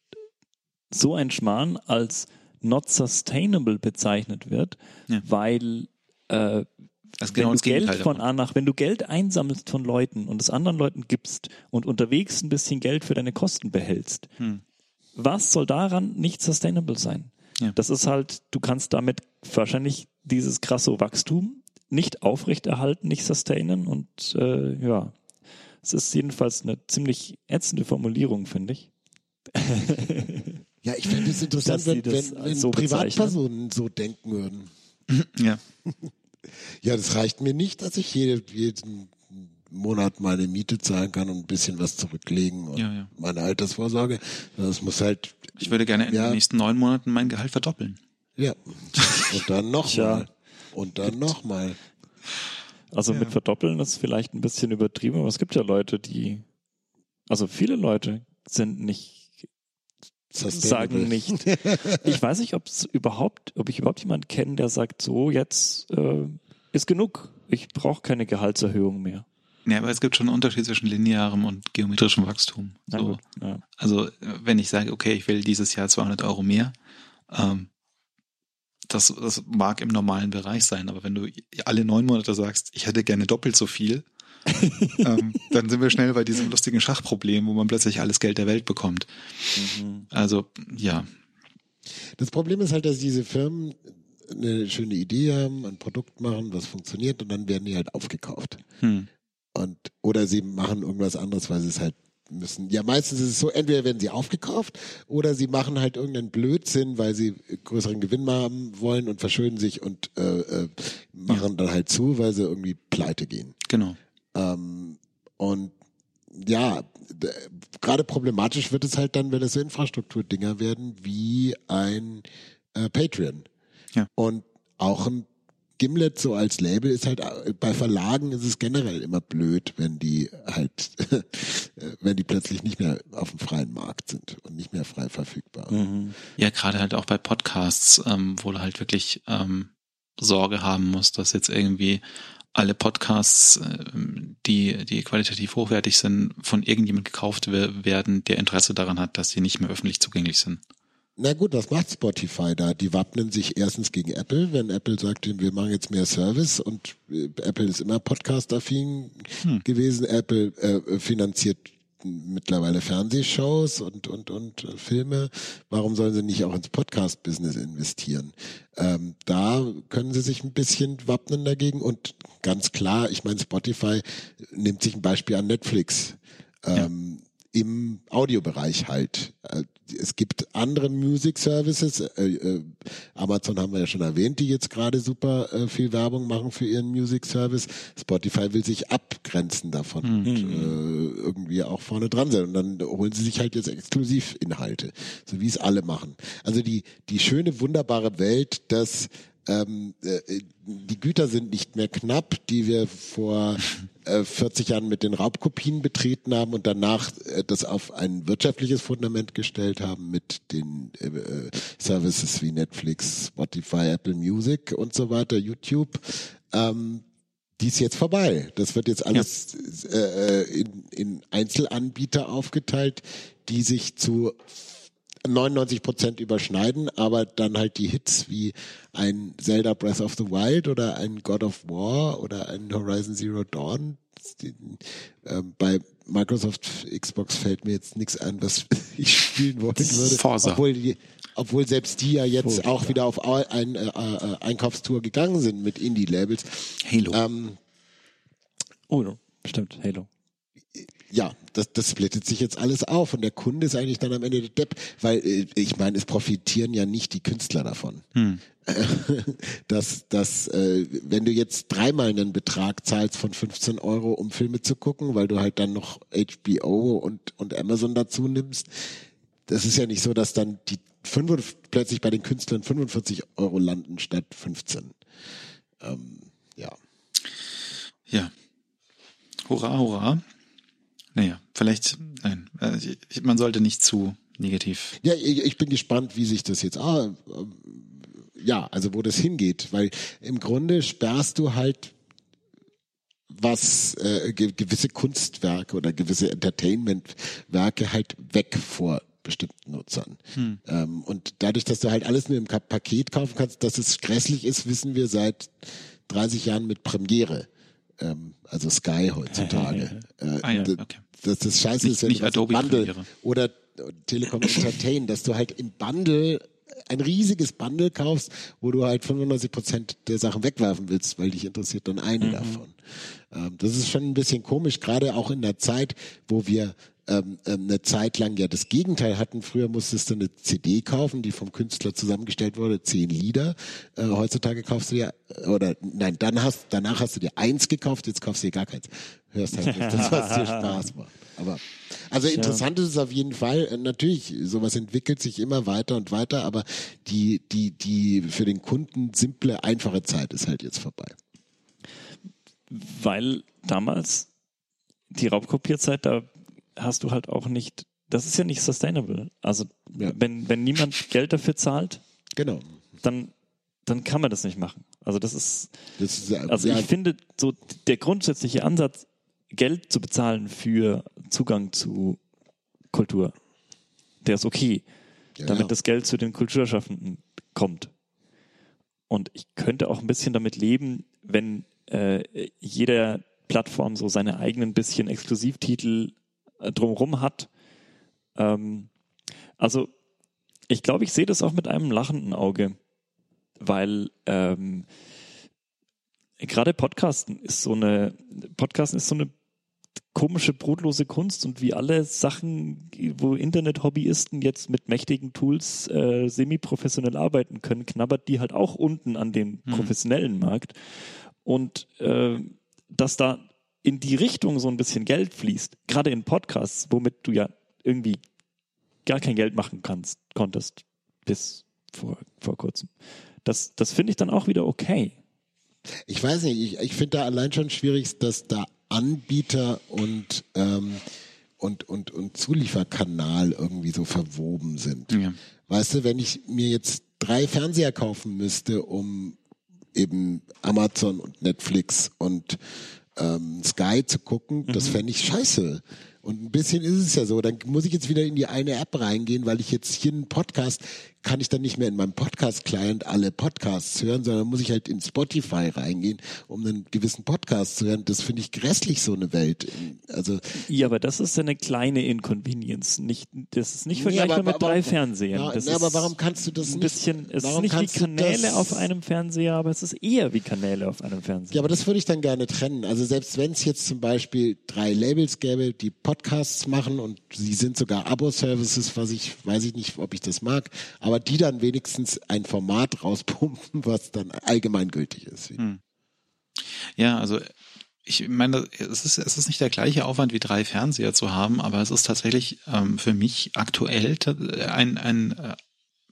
so ein Schmarrn als not sustainable bezeichnet wird, ja. weil äh, das genau wenn das du Geld Gegenteil von davon. A nach, wenn du Geld einsammelst von Leuten und es anderen Leuten gibst und unterwegs ein bisschen Geld für deine Kosten behältst, hm. was soll daran nicht sustainable sein? Ja. Das ist halt, du kannst damit wahrscheinlich dieses krasse Wachstum nicht aufrechterhalten, nicht sustainen und äh, ja, es ist jedenfalls eine ziemlich ätzende Formulierung, finde ich. Ja, ich finde es interessant, wenn, wenn, wenn so Privatpersonen so denken würden. Ja. Ja, das reicht mir nicht, dass ich jede, jeden Monat meine Miete zahlen kann und ein bisschen was zurücklegen und ja, ja. meine Altersvorsorge. Das muss halt. Ich würde gerne in ja, den nächsten neun Monaten mein Gehalt verdoppeln. Ja. Und dann nochmal. Und dann nochmal. Also ja. mit verdoppeln ist vielleicht ein bisschen übertrieben, aber es gibt ja Leute, die, also viele Leute sind nicht, sagen nicht. Ich weiß nicht, ob es überhaupt, ob ich überhaupt jemanden kenne, der sagt, so jetzt äh, ist genug. Ich brauche keine Gehaltserhöhung mehr. Ja, aber es gibt schon einen Unterschied zwischen linearem und geometrischem Wachstum. So. Ja. Also wenn ich sage, okay, ich will dieses Jahr zweihundert Euro mehr, ähm, das, das mag im normalen Bereich sein, aber wenn du alle neun Monate sagst, ich hätte gerne doppelt so viel, ähm, dann sind wir schnell bei diesem lustigen Schachproblem, wo man plötzlich alles Geld der Welt bekommt. Mhm. Also, ja. Das Problem ist halt, dass diese Firmen eine schöne Idee haben, ein Produkt machen, was funktioniert und dann werden die halt aufgekauft. Hm. Und, oder sie machen irgendwas anderes, weil sie es halt müssen. Ja, meistens ist es so, entweder werden sie aufgekauft oder sie machen halt irgendeinen Blödsinn, weil sie größeren Gewinn haben wollen und verschulden sich und äh, äh, machen ja. dann halt zu, weil sie irgendwie pleite gehen. Genau. Ähm, und ja, d- gerade problematisch wird es halt dann, wenn es so Infrastrukturdinger werden wie ein äh, Patreon. Ja. Und auch ein Gimlet so als Label ist halt, bei Verlagen ist es generell immer blöd, wenn die halt, wenn die plötzlich nicht mehr auf dem freien Markt sind und nicht mehr frei verfügbar. Mhm. Ja, gerade halt auch bei Podcasts, ähm, wo du halt wirklich ähm, Sorge haben musst, dass jetzt irgendwie alle Podcasts, ähm, die, die qualitativ hochwertig sind, von irgendjemand gekauft we- werden, der Interesse daran hat, dass sie nicht mehr öffentlich zugänglich sind. Na gut, was macht Spotify da? Die wappnen sich erstens gegen Apple, wenn Apple sagt, wir machen jetzt mehr Service und äh, Apple ist immer podcast-affin hm. gewesen. Apple äh, finanziert mittlerweile Fernsehshows und und und äh, Filme. Warum sollen sie nicht auch ins Podcast-Business investieren? Ähm, da können sie sich ein bisschen wappnen dagegen und ganz klar, ich meine, Spotify nimmt sich ein Beispiel an Netflix. Ähm, ja. Im Audiobereich halt. Es gibt andere Music Services, äh, äh, Amazon haben wir ja schon erwähnt, die jetzt gerade super äh, viel Werbung machen für ihren Music Service. Spotify will sich abgrenzen davon mhm. und äh, irgendwie auch vorne dran sein. Und dann holen sie sich halt jetzt Exklusivinhalte, so wie es alle machen. Also die die schöne, wunderbare Welt, dass ähm, äh, die Güter sind nicht mehr knapp, die wir vor äh, vierzig Jahren mit den Raubkopien betreten haben und danach äh, das auf ein wirtschaftliches Fundament gestellt haben mit den äh, Services wie Netflix, Spotify, Apple Music und so weiter, YouTube. Ähm, die ist jetzt vorbei. Das wird jetzt alles ja. äh, in, in Einzelanbieter aufgeteilt, die sich zu neunundneunzig Prozent überschneiden, aber dann halt die Hits wie ein Zelda Breath of the Wild oder ein God of War oder ein Horizon Zero Dawn. Die, äh, bei Microsoft Xbox fällt mir jetzt nichts ein, was ich spielen wollen würde. Forza. Obwohl, die, obwohl selbst die ja jetzt Forza. auch wieder auf ein, äh, äh, Einkaufstour gegangen sind mit Indie-Labels. Halo. Ähm, oh, stimmt, Halo. Ja, das, das splittet sich jetzt alles auf und der Kunde ist eigentlich dann am Ende der Depp, weil äh, ich meine, es profitieren ja nicht die Künstler davon. Hm. dass, dass äh, wenn du jetzt dreimal einen Betrag zahlst von fünfzehn Euro, um Filme zu gucken, weil du halt dann noch H B O und, und Amazon dazu nimmst, das ist ja nicht so, dass dann die fünf, plötzlich bei den Künstlern fünfundvierzig Euro landen statt fünfzehn. Ähm, ja. Ja. Hurra, hurra. Naja, vielleicht, nein, ich, man sollte nicht zu negativ. Ja, ich, ich bin gespannt, wie sich das jetzt, ah, ja, also wo das hingeht, weil im Grunde sperrst du halt was, äh, ge- gewisse Kunstwerke oder gewisse Entertainment-Werke halt weg vor bestimmten Nutzern. Hm. Ähm, und dadurch, dass du halt alles nur im Ka- Paket kaufen kannst, dass es grässlich ist, wissen wir seit dreißig Jahren mit Premiere. Ähm, also Sky heutzutage. äh, ah, ja, okay. Dass das scheiße nicht, ist, wenn nicht du Adobe Bundle Premiere. oder Telekom Entertain, dass du halt im Bundle ein riesiges Bundle kaufst, wo du halt fünfundneunzig Prozent der Sachen wegwerfen willst, weil dich interessiert dann eine mhm. davon. Ähm, das ist schon ein bisschen komisch, gerade auch in der Zeit, wo wir ähm, eine Zeit lang ja das Gegenteil hatten. Früher musstest du eine C D kaufen, die vom Künstler zusammengestellt wurde, zehn Lieder. Äh, heutzutage kaufst du dir, oder nein, dann hast, danach hast du dir eins gekauft, jetzt kaufst du dir gar keins. Hörst halt nicht das, was dir Spaß macht. Aber also interessant ist es auf jeden Fall. Natürlich, sowas entwickelt sich immer weiter und weiter, aber die, die, die für den Kunden simple, einfache Zeit ist halt jetzt vorbei. Weil damals die Raubkopierzeit, da hast du halt auch nicht, das ist ja nicht sustainable. Also ja. wenn, wenn niemand Geld dafür zahlt, genau. dann, dann kann man das nicht machen. Also das ist, das ist ja, also ja, ich finde so der grundsätzliche Ansatz, Geld zu bezahlen für Zugang zu Kultur, der ist okay, ja, damit ja. das Geld zu den Kulturschaffenden kommt. Und ich könnte auch ein bisschen damit leben, wenn äh, jeder Plattform so seine eigenen bisschen Exklusivtitel äh, drumherum hat. Ähm, also ich glaube, ich sehe das auch mit einem lachenden Auge, weil ähm, gerade Podcasten ist so eine Podcasten ist so eine komische, brotlose Kunst und wie alle Sachen, wo Internet-Hobbyisten jetzt mit mächtigen Tools äh, semi-professionell arbeiten können, knabbert die halt auch unten an dem mhm. professionellen Markt. Und äh, dass da in die Richtung so ein bisschen Geld fließt, gerade in Podcasts, womit du ja irgendwie gar kein Geld machen kannst, konntest bis vor, vor kurzem. Das, das finde ich dann auch wieder okay. Ich weiß nicht, ich, ich finde da allein schon schwierig, dass da Anbieter und, ähm, und, und, und Zulieferkanal irgendwie so verwoben sind. Ja. Weißt du, wenn ich mir jetzt drei Fernseher kaufen müsste, um eben Amazon und Netflix und ähm, Sky zu gucken, mhm. das fände ich scheiße. Und ein bisschen ist es ja so, dann muss ich jetzt wieder in die eine App reingehen, weil ich jetzt hier einen Podcast, kann ich dann nicht mehr in meinem Podcast-Client alle Podcasts hören, sondern muss ich halt in Spotify reingehen, um einen gewissen Podcast zu hören. Das finde ich grässlich, so eine Welt. Also ja, aber das ist ja eine kleine Inconvenience. Nicht, das ist nicht vergleichbar nee, aber, mit drei aber, Fernsehern. Ja, das na, aber warum kannst du das ein nicht? Bisschen, es ist nicht wie Kanäle auf einem Fernseher, aber es ist eher wie Kanäle auf einem Fernseher. Ja, aber das würde ich dann gerne trennen. Also selbst wenn es jetzt zum Beispiel drei Labels gäbe, die Podcasts machen und sie sind sogar Abo-Services, was ich, weiß ich nicht, ob ich das mag, aber die dann wenigstens ein Format rauspumpen, was dann allgemeingültig ist. Hm. Ja, also ich meine, es ist, es ist nicht der gleiche Aufwand wie drei Fernseher zu haben, aber es ist tatsächlich ähm, für mich aktuell ein, ein äh,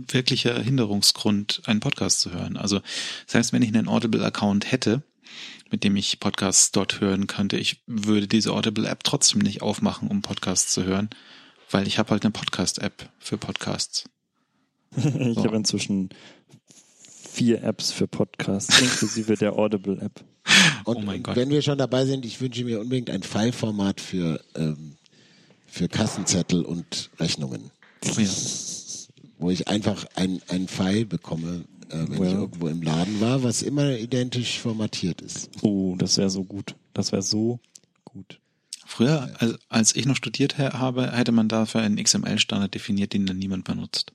wirklicher Hinderungsgrund, einen Podcast zu hören. Also das heißt, wenn ich einen Audible-Account hätte, mit dem ich Podcasts dort hören könnte, ich würde diese Audible-App trotzdem nicht aufmachen, um Podcasts zu hören, weil ich habe halt eine Podcast-App für Podcasts. Ich So. habe inzwischen vier Apps für Podcasts, inklusive der Audible-App. Und Oh mein Gott. wenn wir schon dabei sind, ich wünsche mir unbedingt ein File-Format für, ähm, für Kassenzettel und Rechnungen, Oh ja. wo ich einfach ein, ein File bekomme, äh, wenn Well. ich irgendwo im Laden war, was immer identisch formatiert ist. Oh, das wäre so gut. Das wäre so gut. Früher, als, als ich noch studiert ha- habe, hätte man dafür einen X M L-Standard definiert, den dann niemand benutzt.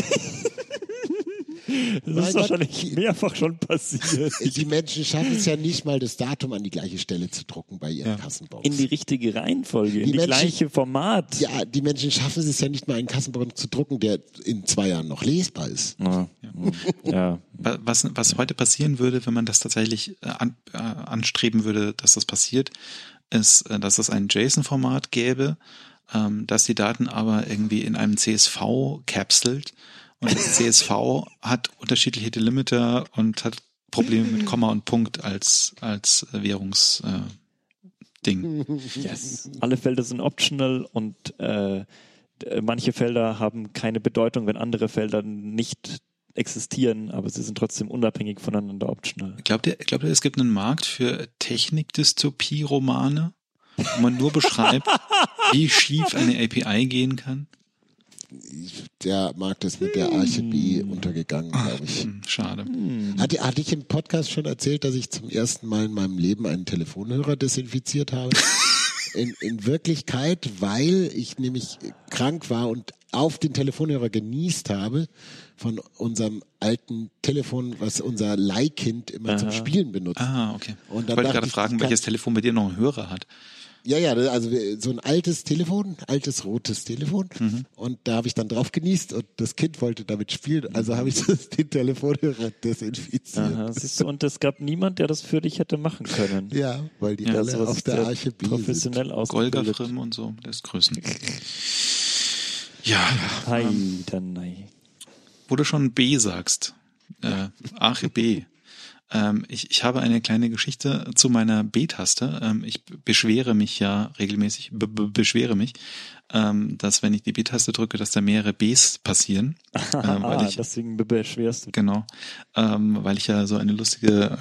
Das Mein ist Gott, wahrscheinlich die- mehrfach schon passiert. Die Menschen schaffen es ja nicht mal, das Datum an die gleiche Stelle zu drucken bei ihren Ja. Kassenbons. In die richtige Reihenfolge, in Die die, Menschen- gleiche Format. Ja, die Menschen schaffen es ja nicht mal, einen Kassenbon zu drucken, der in zwei Jahren noch lesbar ist. Ja. Ja. Wa- Was, was heute passieren würde, wenn man das tatsächlich äh, an, äh, anstreben würde, dass das passiert, ist, äh, dass es ein JSON-Format gäbe, ähm, dass die Daten aber irgendwie in einem C S V kapselt. Und das C S V hat unterschiedliche Delimiter und hat Probleme mit Komma und Punkt als, als äh, Währungs, äh, Ding. Yes. Alle Felder sind optional und äh, d- manche Felder haben keine Bedeutung, wenn andere Felder nicht existieren, aber sie sind trotzdem unabhängig voneinander optional. Glaubt ihr, glaubt ihr, es gibt einen Markt für Technik-Dystopie-Romane, wo man nur beschreibt, wie schief eine A P I gehen kann? Der Markt ist mit der Archibie untergegangen, glaube ich. Hm, schade. Hatte, hatte ich im Podcast schon erzählt, dass ich zum ersten Mal in meinem Leben einen Telefonhörer desinfiziert habe? In, in Wirklichkeit, weil ich nämlich krank war und auf den Telefonhörer genießt habe von unserem alten Telefon, was unser Leihkind immer zum Aha. Spielen benutzt. Ah, okay. Und Ich dann wollte dachte gerade ich, fragen, ich kann- welches Telefon bei dir noch einen Hörer hat. Ja, ja, also so ein altes Telefon, altes rotes Telefon. Mhm. Und da habe ich dann drauf genießt und das Kind wollte damit spielen. Also habe ich das, den Telefonhörer desinfiziert. Aha, siehst du, und es gab niemand, der das für dich hätte machen können. Ja, weil die Ja, alle sowas auf ist der sehr Archibie sind. professionell Golga ausgebildet. Frim und so, das Grüßen. Ja, Hi, dann nein. wo du schon B sagst, äh, Archib. Ähm, ich, ich habe eine kleine Geschichte zu meiner B-Taste. Ähm, ich beschwere mich ja regelmäßig, be be beschwere mich, ähm, dass wenn ich die B-Taste drücke, dass da mehrere Bs passieren. ähm, weil Ah, ich, deswegen beschwerst du dich. genau, ähm, weil ich ja so eine lustige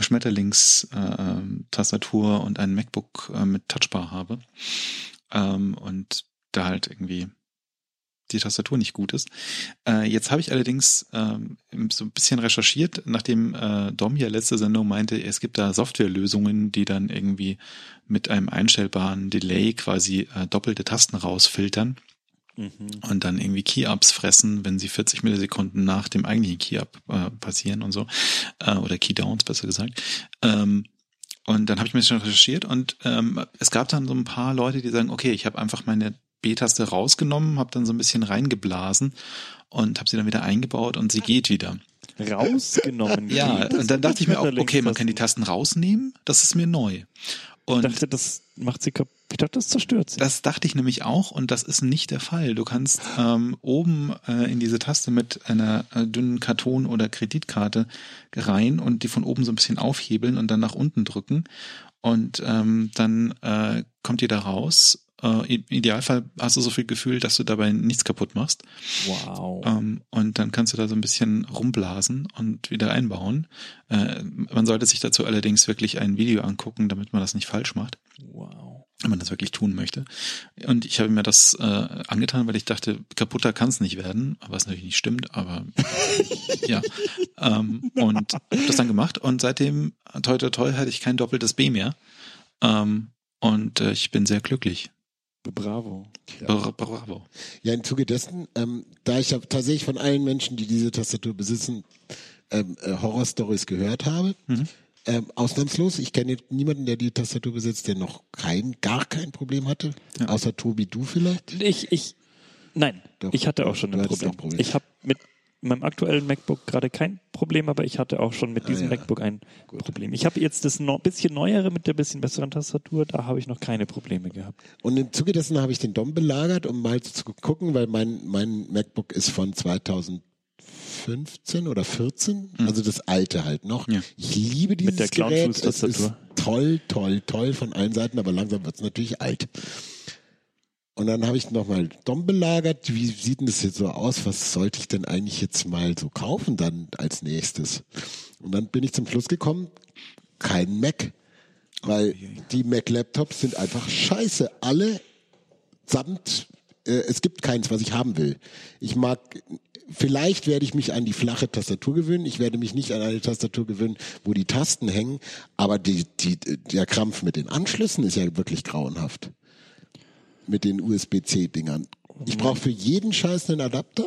Schmetterlings-Tastatur und ein MacBook äh, mit Touchbar habe. Ähm, und da halt irgendwie die Tastatur nicht gut ist. Äh, jetzt habe ich allerdings ähm, so ein bisschen recherchiert, nachdem äh, Dom ja letzte Sendung meinte, es gibt da Softwarelösungen, die dann irgendwie mit einem einstellbaren Delay quasi äh, doppelte Tasten rausfiltern Mhm. und dann irgendwie Key-Ups fressen, wenn sie vierzig Millisekunden nach dem eigentlichen Key-Up äh, passieren und so. Äh, oder Key-Downs, besser gesagt. Ähm, und dann habe ich ein bisschen recherchiert und ähm, es gab dann so ein paar Leute, die sagen, okay, ich habe einfach meine B-Taste rausgenommen, habe dann so ein bisschen reingeblasen und habe sie dann wieder eingebaut und sie geht wieder. Rausgenommen. Ja, Geht das und dann mit dachte ich mir auch, den okay, man kann die Schmetterlingstasten? Tasten rausnehmen, das ist mir neu. Ich Und dachte, das macht sie kaputt. Ich dachte, das zerstört sie. das dachte ich nämlich auch und das ist nicht der Fall. Du kannst ähm, oben äh, in diese Taste mit einer äh, dünnen Karton- oder Kreditkarte rein und die von oben so ein bisschen aufhebeln und dann nach unten drücken und ähm, dann äh, kommt die da raus. Äh, Im Idealfall hast du so viel Gefühl, dass du dabei nichts kaputt machst. Wow. Ähm, und dann kannst du da so ein bisschen rumblasen und wieder einbauen. Äh, man sollte sich dazu allerdings wirklich ein Video angucken, damit man das nicht falsch macht, Wow. wenn man das wirklich tun möchte. Und ich habe mir das äh, angetan, weil ich dachte, kaputter kann es nicht werden, was natürlich nicht stimmt, aber ja. Ähm, und habe das dann gemacht und seitdem, toi toi toi, hatte ich kein doppeltes B mehr. Ähm, und äh, ich bin sehr glücklich. Bravo. Bra bravo. Ja, im Zuge dessen, ähm, da ich ja tatsächlich von allen Menschen, die diese Tastatur besitzen, ähm, äh, Horrorstories gehört habe, Mhm. ähm, ausnahmslos, ich kenne niemanden, der die Tastatur besitzt, der noch kein, gar kein Problem hatte, Ja. außer Tobi, du vielleicht. Ich, ich, nein, Doch, ich hatte auch schon du ein hattest Problem. auch ein Problem. Ich habe mit meinem aktuellen MacBook gerade kein Problem, aber ich hatte auch schon mit diesem ja. MacBook ein Gut. Problem. Ich habe jetzt das no bisschen neuere mit der bisschen besseren Tastatur, da habe ich noch keine Probleme gehabt. Und im Zuge dessen habe ich den Dom belagert, um mal zu gucken, weil mein, mein MacBook ist von zweitausendvierzehn fünfzehn oder vierzehn, mhm. also das alte halt noch. Ja. Ich liebe dieses Mit der Gerät. Es ist toll, toll, toll von allen Seiten, aber langsam wird es natürlich alt. Und dann habe ich nochmal D O M belagert. Wie sieht denn das jetzt so aus? Was sollte ich denn eigentlich jetzt mal so kaufen dann als nächstes? Und dann bin ich zum Schluss gekommen, kein Mac. Weil die Mac-Laptops sind einfach scheiße. Alle samt, äh, es gibt keins, was ich haben will. Ich mag, vielleicht werde ich mich an die flache Tastatur gewöhnen. Ich werde mich nicht an eine Tastatur gewöhnen, wo die Tasten hängen. Aber die, die, der Krampf mit den Anschlüssen ist ja wirklich grauenhaft. Mit den U S B C-Dingern. Ich brauche für jeden Scheiß einen Adapter?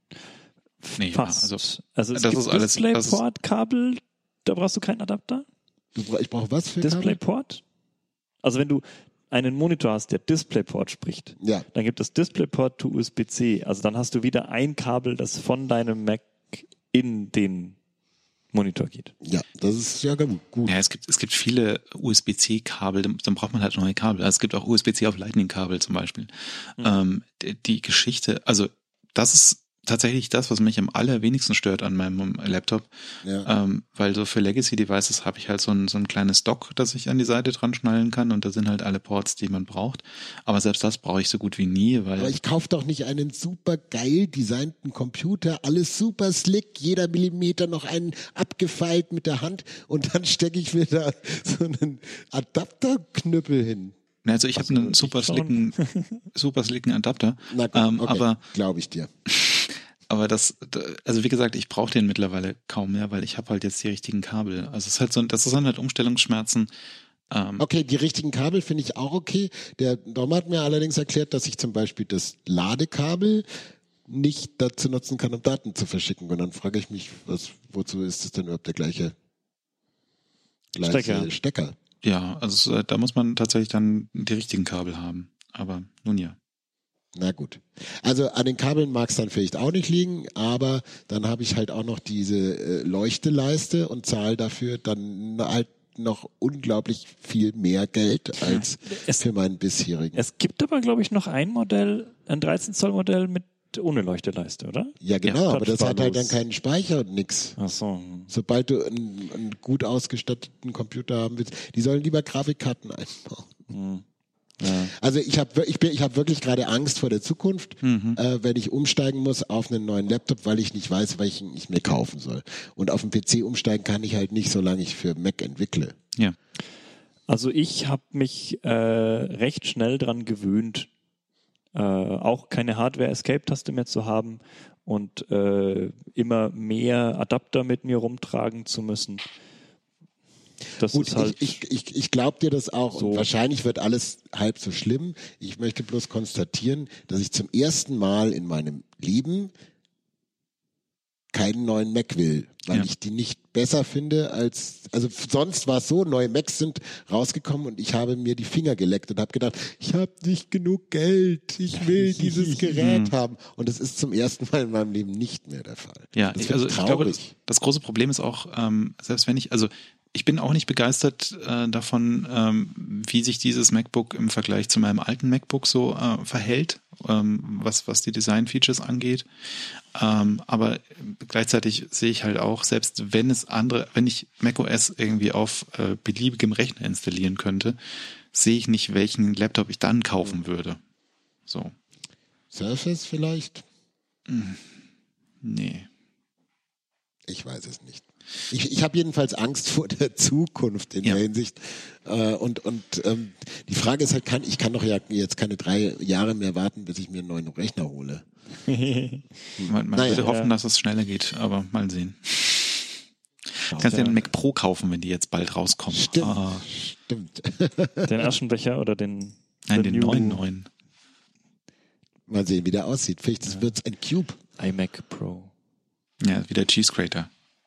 Nee, Fast. also, also es das gibt ist alles, DisplayPort-Kabel, da brauchst du keinen Adapter? Du, ich brauche was für DisplayPort? Also wenn du einen Monitor hast, der DisplayPort spricht, ja. dann gibt es DisplayPort to U S B C. Also dann hast du wieder ein Kabel, das von deinem Mac in den Monitor geht. Ja, das ist ja gut. Ja, es gibt, es gibt viele U S B C-Kabel, dann braucht man halt neue Kabel. Also es gibt auch U S B C auf Lightning-Kabel zum Beispiel. Mhm. Ähm, die, die Geschichte, also das ist tatsächlich das, was mich am allerwenigsten stört an meinem Laptop, ja. ähm, weil so für Legacy-Devices habe ich halt so ein, so ein kleines Dock, das ich an die Seite dran schnallen kann und da sind halt alle Ports, die man braucht. Aber selbst das brauche ich so gut wie nie, weil... Aber ich kaufe doch nicht einen super geil designten Computer, alles super slick, jeder Millimeter noch einen abgefeilt mit der Hand und dann stecke ich mir da so einen Adapterknüppel hin. Also ich habe einen super slicken, super slicken Adapter, Na gut, ähm, okay, aber glaube ich dir. Aber das, also wie gesagt, ich brauche den mittlerweile kaum mehr, weil ich habe halt jetzt die richtigen Kabel. Also es ist halt so, das sind halt Umstellungsschmerzen. Ähm okay, die richtigen Kabel finde ich auch okay. Der Dom hat mir allerdings erklärt, dass ich zum Beispiel das Ladekabel nicht dazu nutzen kann, um Daten zu verschicken. Und dann frage ich mich, was, wozu ist das denn überhaupt der gleiche, gleiche Stecker. Stecker? Ja, also da muss man tatsächlich dann die richtigen Kabel haben. Aber nun ja. Na gut. Also an den Kabeln mag es dann vielleicht auch nicht liegen, aber dann habe ich halt auch noch diese äh, Leuchteleiste und zahle dafür dann halt noch unglaublich viel mehr Geld als es, für meinen bisherigen. Es gibt aber, glaube ich, noch ein Modell, ein dreizehn Zoll Modell mit ohne Leuchteleiste, oder? Ja, genau, ja, aber das hat halt dann keinen Speicher und nix. Ach so. Sobald du einen, einen gut ausgestatteten Computer haben willst, die sollen lieber Grafikkarten einbauen. Hm. Ja. Also ich habe ich bin ich habe wirklich gerade Angst vor der Zukunft, mhm. äh, wenn ich umsteigen muss auf einen neuen Laptop, weil ich nicht weiß, welchen ich mir kaufen soll. Und auf den P C umsteigen kann ich halt nicht, solange ich für Mac entwickle. Ja. Also ich habe mich äh, recht schnell dran gewöhnt, äh, auch keine Hardware-Escape-Taste mehr zu haben und äh, immer mehr Adapter mit mir rumtragen zu müssen. Das Gut, ist halt ich, ich, ich, ich glaube dir das auch so. Und wahrscheinlich wird alles halb so schlimm. Ich möchte bloß konstatieren, dass ich zum ersten Mal in meinem Leben keinen neuen Mac will, weil ja. ich die nicht besser finde als, also sonst war es so, neue Macs sind rausgekommen und ich habe mir die Finger geleckt und habe gedacht, ich habe nicht genug Geld, ich will dieses Gerät haben und das ist zum ersten Mal in meinem Leben nicht mehr der Fall. Ja, das ich, also ich glaube, das, das große Problem ist auch, ähm, selbst wenn ich, also ich bin auch nicht begeistert äh, davon, ähm, wie sich dieses MacBook im Vergleich zu meinem alten MacBook so äh, verhält, ähm, was was die Design-Features angeht. Ähm, aber gleichzeitig sehe ich halt auch, selbst wenn es andere, wenn ich macOS irgendwie auf äh, beliebigem Rechner installieren könnte, sehe ich nicht, welchen Laptop ich dann kaufen würde. So. Surface vielleicht? Hm. Nee. Ich weiß es nicht. Ich, ich habe jedenfalls Angst vor der Zukunft in ja. der Hinsicht. Äh, und und ähm, die Frage ist halt, kann, ich kann doch ja jetzt keine drei Jahre mehr warten, bis ich mir einen neuen Rechner hole. man man naja, würde hoffen, ja. dass es schneller geht, aber mal sehen. Du kannst ja einen Mac Pro kaufen, wenn die jetzt bald rauskommen. Stimmt, oh. stimmt. Den Aschenbecher oder den Nein, den neuen neuen. Mal sehen, wie der aussieht. Vielleicht ja. wird es ein Cube. iMac Pro. Ja, wie der Cheese Grater.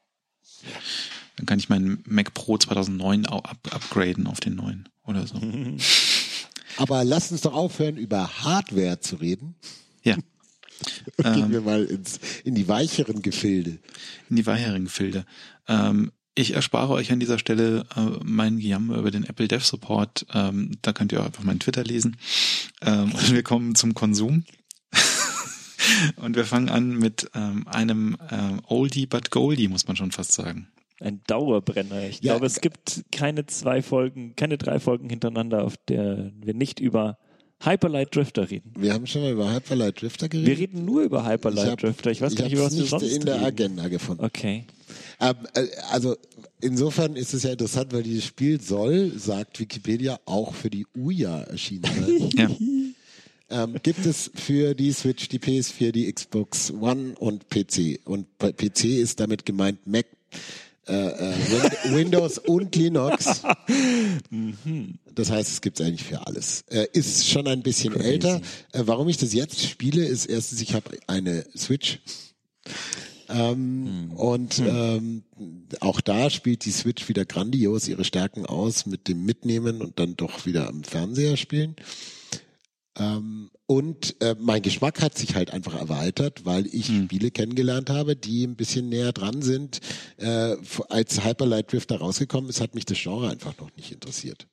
Dann kann ich meinen Mac Pro zweitausendneun auch up upgraden auf den neuen oder so. Aber lass uns doch aufhören, über Hardware zu reden. Ja. Und gehen ähm, wir mal ins, in die weicheren Gefilde. In die weicheren Gefilde. Ähm, ich erspare euch an dieser Stelle äh, mein Gejammer über den Apple Dev Support. Ähm, da könnt ihr auch einfach meinen Twitter lesen. Ähm, und wir kommen zum Konsum. Und wir fangen an mit ähm, einem ähm, Oldie but Goldie, muss man schon fast sagen. Ein Dauerbrenner. Ich Ja, glaube, es gibt keine zwei Folgen, keine drei Folgen hintereinander, auf der wir nicht über Hyperlight Drifter reden. Wir haben schon mal über Hyperlight Drifter geredet. Wir reden nur über Hyperlight ich hab, Drifter. Ich weiß ich gar nicht, über was nicht wir sonst in der reden. Agenda gefunden. Okay. Ähm, äh, also insofern ist es ja interessant, weil dieses Spiel soll, sagt Wikipedia, auch für die Ouya erschienen sein. Ja. Ähm, gibt es für die Switch, die P S vier, die Xbox One und P C. Und bei P C ist damit gemeint Mac, äh, äh, Windows und Linux. Das heißt, es gibt es eigentlich für alles. Äh, ist schon ein bisschen Crazy. älter. Äh, warum ich das jetzt spiele, ist erstens, ich habe eine Switch. Ähm, hm. Und ähm, auch da spielt die Switch wieder grandios ihre Stärken aus mit dem Mitnehmen und dann doch wieder am Fernseher spielen. Ähm, und äh, mein Geschmack hat sich halt einfach erweitert, weil ich hm. Spiele kennengelernt habe, die ein bisschen näher dran sind. Äh, als Hyperlight Drifter rausgekommen ist, hat mich das Genre einfach noch nicht interessiert.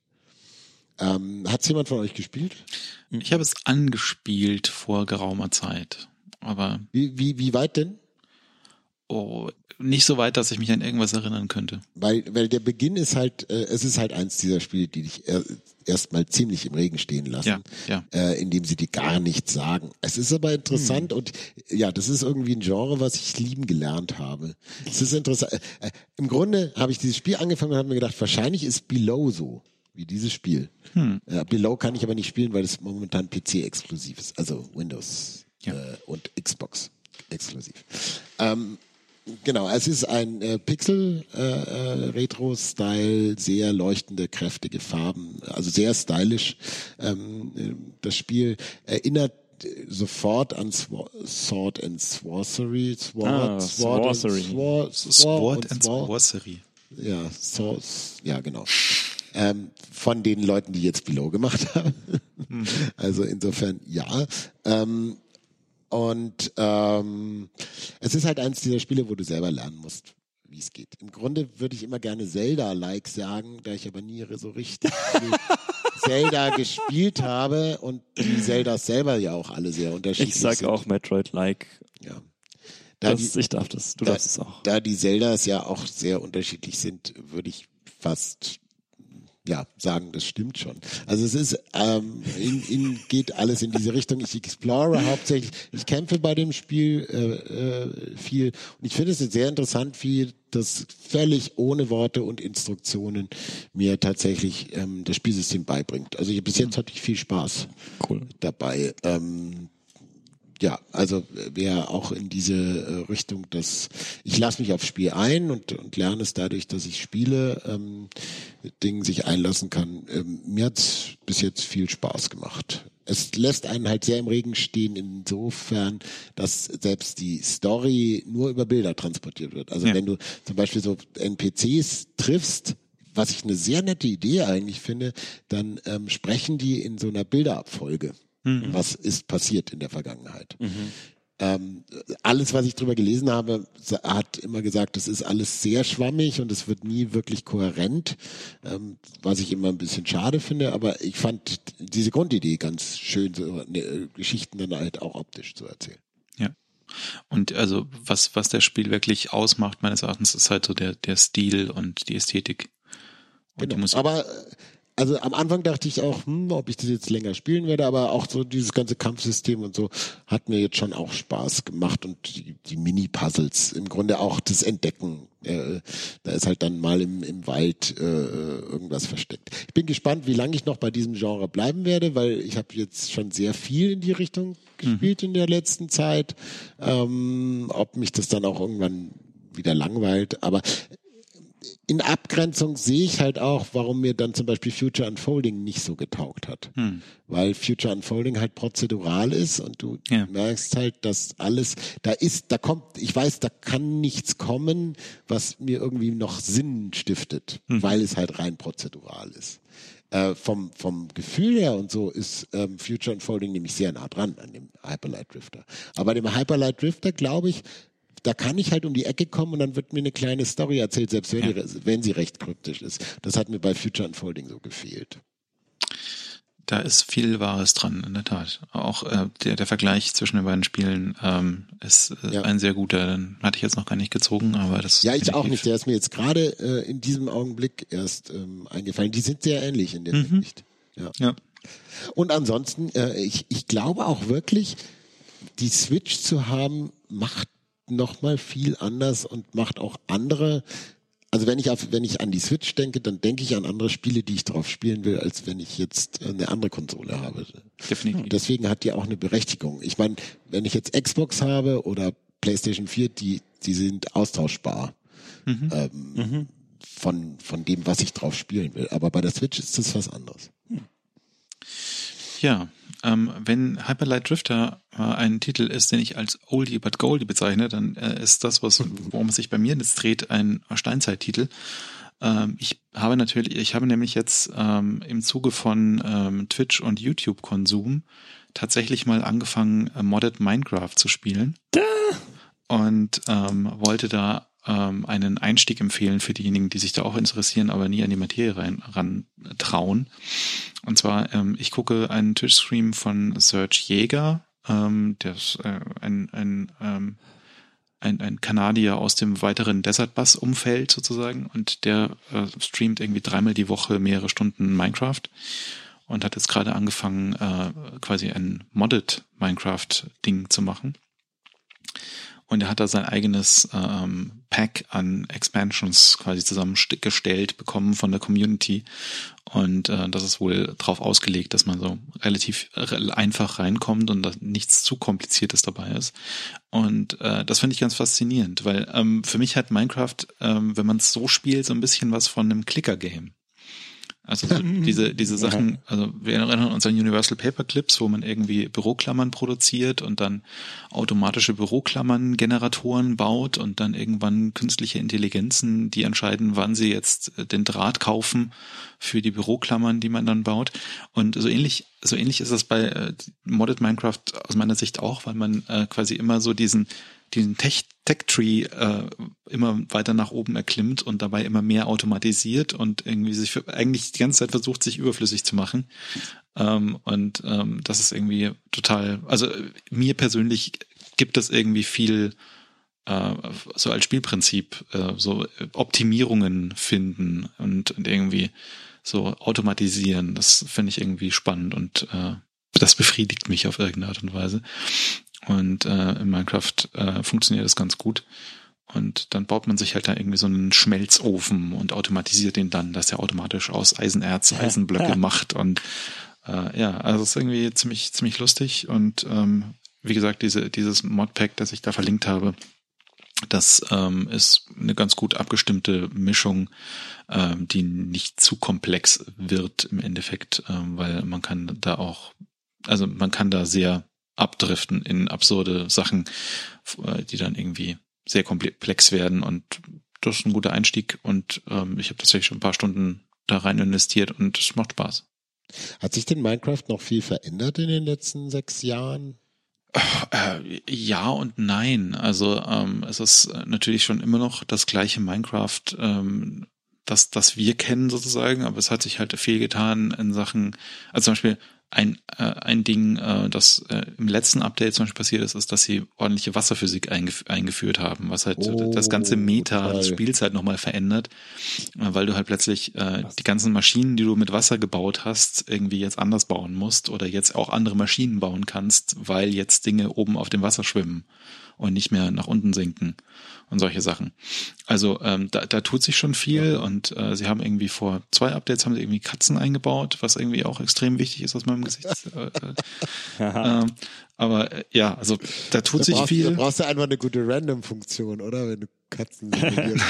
Ähm, hat's jemand von euch gespielt? Ich habe es angespielt vor geraumer Zeit, aber Wie, wie, wie weit denn? oh, nicht so weit, dass ich mich an irgendwas erinnern könnte. Weil, weil der Beginn ist halt, äh, es ist halt eins dieser Spiele, die dich er, erstmal ziemlich im Regen stehen lassen, ja, ja. Äh, indem sie dir gar nichts sagen. Es ist aber interessant hm. und ja, das ist irgendwie ein Genre, was ich lieben gelernt habe. Es ist interessant. Äh, äh, Im Grunde habe ich dieses Spiel angefangen und habe mir gedacht, wahrscheinlich ist Below so wie dieses Spiel. Hm. Äh, Below kann ich aber nicht spielen, weil es momentan P C-exklusiv ist, also Windows ja. äh, und Xbox exklusiv. Ähm, Genau, es ist ein äh, Pixel-Retro-Style, äh, sehr leuchtende, kräftige Farben, also sehr stylisch. Ähm, das Spiel erinnert sofort an Sw- Sword and Sorcery. Sword, ah, Sword and Sorcery. Sword, Sword and Sorcery. Ja, so, ja, genau. Ähm, von den Leuten, die jetzt Below gemacht haben. Mhm. Also insofern ja. Ähm, Und ähm, es ist halt eins dieser Spiele, wo du selber lernen musst, wie es geht. Im Grunde würde ich immer gerne Zelda-like sagen, da ich aber nie so richtig Zelda gespielt habe und die Zeldas selber ja auch alle sehr unterschiedlich sind. Ich sag auch Metroid-like. Ja. Da das, die, ich darf das, du da, darfst es auch. Da die Zeldas ja auch sehr unterschiedlich sind, würde ich fast ja, sagen, das stimmt schon. Also es ist, ähm, in, in geht alles in diese Richtung. Ich explore hauptsächlich, ich kämpfe bei dem Spiel äh, äh, viel und ich finde es sehr interessant, wie das völlig ohne Worte und Instruktionen mir tatsächlich ähm, das Spielsystem beibringt. Also ich, bis jetzt hatte ich viel Spaß cool. dabei. Ähm, Ja, also wäre auch in diese äh, Richtung, dass ich lasse mich aufs Spiel ein und, und lerne es dadurch, dass ich spiele, ähm, Dingen sich einlassen kann. Ähm, mir hat's bis jetzt viel Spaß gemacht. Es lässt einen halt sehr im Regen stehen, insofern, dass selbst die Story nur über Bilder transportiert wird. Also ja. wenn du zum Beispiel so N P Cs triffst, was ich eine sehr nette Idee eigentlich finde, dann ähm, sprechen die in so einer Bilderabfolge. Mhm. Was ist passiert in der Vergangenheit? Mhm. Ähm, alles, was ich drüber gelesen habe, hat immer gesagt, das ist alles sehr schwammig und es wird nie wirklich kohärent, ähm, was ich immer ein bisschen schade finde, aber ich fand diese Grundidee ganz schön, so ne, Geschichten dann halt auch optisch zu erzählen. Ja. Und also was, was das Spiel wirklich ausmacht, meines Erachtens, ist halt so der, der Stil und die Ästhetik. Und genau. die Musik. Aber also am Anfang dachte ich auch, hm, ob ich das jetzt länger spielen werde, aber auch so dieses ganze Kampfsystem und so hat mir jetzt schon auch Spaß gemacht und die, die Mini-Puzzles, im Grunde auch das Entdecken. Äh, da ist halt dann mal im, im Wald äh, irgendwas versteckt. Ich bin gespannt, wie lange ich noch bei diesem Genre bleiben werde, weil ich habe jetzt schon sehr viel in die Richtung gespielt mhm. in der letzten Zeit. Ähm, ob mich das dann auch irgendwann wieder langweilt, aber in Abgrenzung sehe ich halt auch, warum mir dann zum Beispiel Future Unfolding nicht so getaugt hat. Hm. Weil Future Unfolding halt prozedural ist und du ja. merkst halt, dass alles, da ist, da kommt, ich weiß, da kann nichts kommen, was mir irgendwie noch Sinn stiftet, hm. weil es halt rein prozedural ist. Äh, vom, vom Gefühl her und so ist ähm, Future Unfolding nämlich sehr nah dran an dem Hyperlight Drifter. Aber bei dem Hyperlight Drifter, glaube ich, da kann ich halt um die Ecke kommen und dann wird mir eine kleine Story erzählt, selbst wenn, ja. die, wenn sie recht kryptisch ist. Das hat mir bei Future Unfolding so gefehlt. da ist viel Wahres dran, in der Tat. Auch äh, der, der Vergleich zwischen den beiden Spielen ähm, ist äh, ja. ein sehr guter. Den hatte ich jetzt noch gar nicht gezogen, aber das ja, ich auch nicht. Der ist mir jetzt gerade äh, in diesem Augenblick erst ähm, eingefallen. Die sind sehr ähnlich in der mhm. Hinsicht. Ja. ja. Und ansonsten, äh, ich, ich glaube auch wirklich, die Switch zu haben, macht nochmal viel anders und macht auch andere. Also wenn ich auf, wenn ich an die Switch denke, dann denke ich an andere Spiele, die ich drauf spielen will, als wenn ich jetzt eine andere Konsole habe. Definitiv. Deswegen hat die auch eine Berechtigung. Ich meine, wenn ich jetzt Xbox habe oder PlayStation vier, die, die sind austauschbar. Mhm. Ähm, mhm. von, von dem, was ich drauf spielen will. Aber bei der Switch ist das was anderes. Ja, ähm, wenn Hyper Light Drifter äh, ein Titel ist, den ich als Oldie but Goldie bezeichne, dann äh, ist das, was worum es sich bei mir jetzt dreht, ein Steinzeittitel. Ähm, ich habe natürlich, ich habe nämlich jetzt ähm, im Zuge von ähm, Twitch und YouTube-Konsum tatsächlich mal angefangen, äh, Modded Minecraft zu spielen. Da. Und ähm, wollte da ähm, einen Einstieg empfehlen für diejenigen, die sich da auch interessieren, aber nie an die Materie rein, ran trauen. Und zwar, ähm, ich gucke einen Twitch-Stream von Serge Jäger, ähm, der ist äh, ein, ein, ähm, ein, ein Kanadier aus dem weiteren Desert Bus-Umfeld sozusagen, und der äh, streamt irgendwie dreimal die Woche mehrere Stunden Minecraft und hat jetzt gerade angefangen, äh, quasi ein Modded Minecraft-Ding zu machen. Und er hat da sein eigenes ähm, Pack an Expansions quasi zusammengestellt bekommen von der Community. Und äh, das ist wohl drauf ausgelegt, dass man so relativ einfach reinkommt und dass nichts zu Kompliziertes dabei ist. Und äh, das finde ich ganz faszinierend, weil ähm, für mich hat Minecraft, ähm, wenn man es so spielt, so ein bisschen was von einem Clicker-Game. Also so diese diese Sachen, also wir erinnern uns an Universal Paperclips, wo man irgendwie Büroklammern produziert und dann automatische Büroklammern-Generatoren baut und dann irgendwann künstliche Intelligenzen, die entscheiden, wann sie jetzt den Draht kaufen für die Büroklammern, die man dann baut. Und so ähnlich so ähnlich ist das bei äh, Modded Minecraft aus meiner Sicht auch, weil man äh, quasi immer so diesen diesen Tech Tech-Tree äh, immer weiter nach oben erklimmt und dabei immer mehr automatisiert und irgendwie sich für, eigentlich die ganze Zeit versucht, sich überflüssig zu machen. Ähm, und ähm, das ist irgendwie total, also mir persönlich gibt es irgendwie viel äh, so als Spielprinzip, äh, so Optimierungen finden und, und irgendwie so automatisieren. Das finde ich irgendwie spannend und äh, das befriedigt mich auf irgendeine Art und Weise. Und äh, in Minecraft äh, funktioniert das ganz gut. Und dann baut man sich halt da irgendwie so einen Schmelzofen und automatisiert den dann, dass er automatisch aus Eisenerz Eisenblöcke macht. Und äh, ja, also es ist irgendwie ziemlich ziemlich lustig. Und ähm, wie gesagt, diese dieses Modpack, das ich da verlinkt habe, das ähm, ist eine ganz gut abgestimmte Mischung, ähm, die nicht zu komplex wird im Endeffekt, ähm, weil man kann da auch, also man kann da sehr abdriften in absurde Sachen, die dann irgendwie sehr komplex werden, und das ist ein guter Einstieg, und ähm, ich habe tatsächlich schon ein paar Stunden da rein investiert und es macht Spaß. Hat sich denn Minecraft noch viel verändert in den letzten sechs Jahren? Äh, ja und nein. Also ähm, es ist natürlich schon immer noch das gleiche Minecraft, ähm, das, das wir kennen sozusagen, aber es hat sich halt viel getan in Sachen, also zum Beispiel Ein, äh, ein Ding, äh, das äh, im letzten Update zum Beispiel passiert ist, ist, dass sie ordentliche Wasserphysik eingef- eingeführt haben, was halt oh, das ganze Meta toll. des Spiels halt nochmal verändert, äh, weil du halt plötzlich äh, die ganzen Maschinen, die du mit Wasser gebaut hast, irgendwie jetzt anders bauen musst oder jetzt auch andere Maschinen bauen kannst, weil jetzt Dinge oben auf dem Wasser schwimmen und nicht mehr nach unten sinken und solche Sachen. Also ähm, da, da tut sich schon viel, ja. Und äh, sie haben irgendwie vor zwei Updates haben sie irgendwie Katzen eingebaut, was irgendwie auch extrem wichtig ist aus meinem Gesicht. äh, ähm, aber äh, ja, also da tut da sich brauchst, viel. Da brauchst du einfach eine gute Random-Funktion, oder? Wenn du Katzen simulieren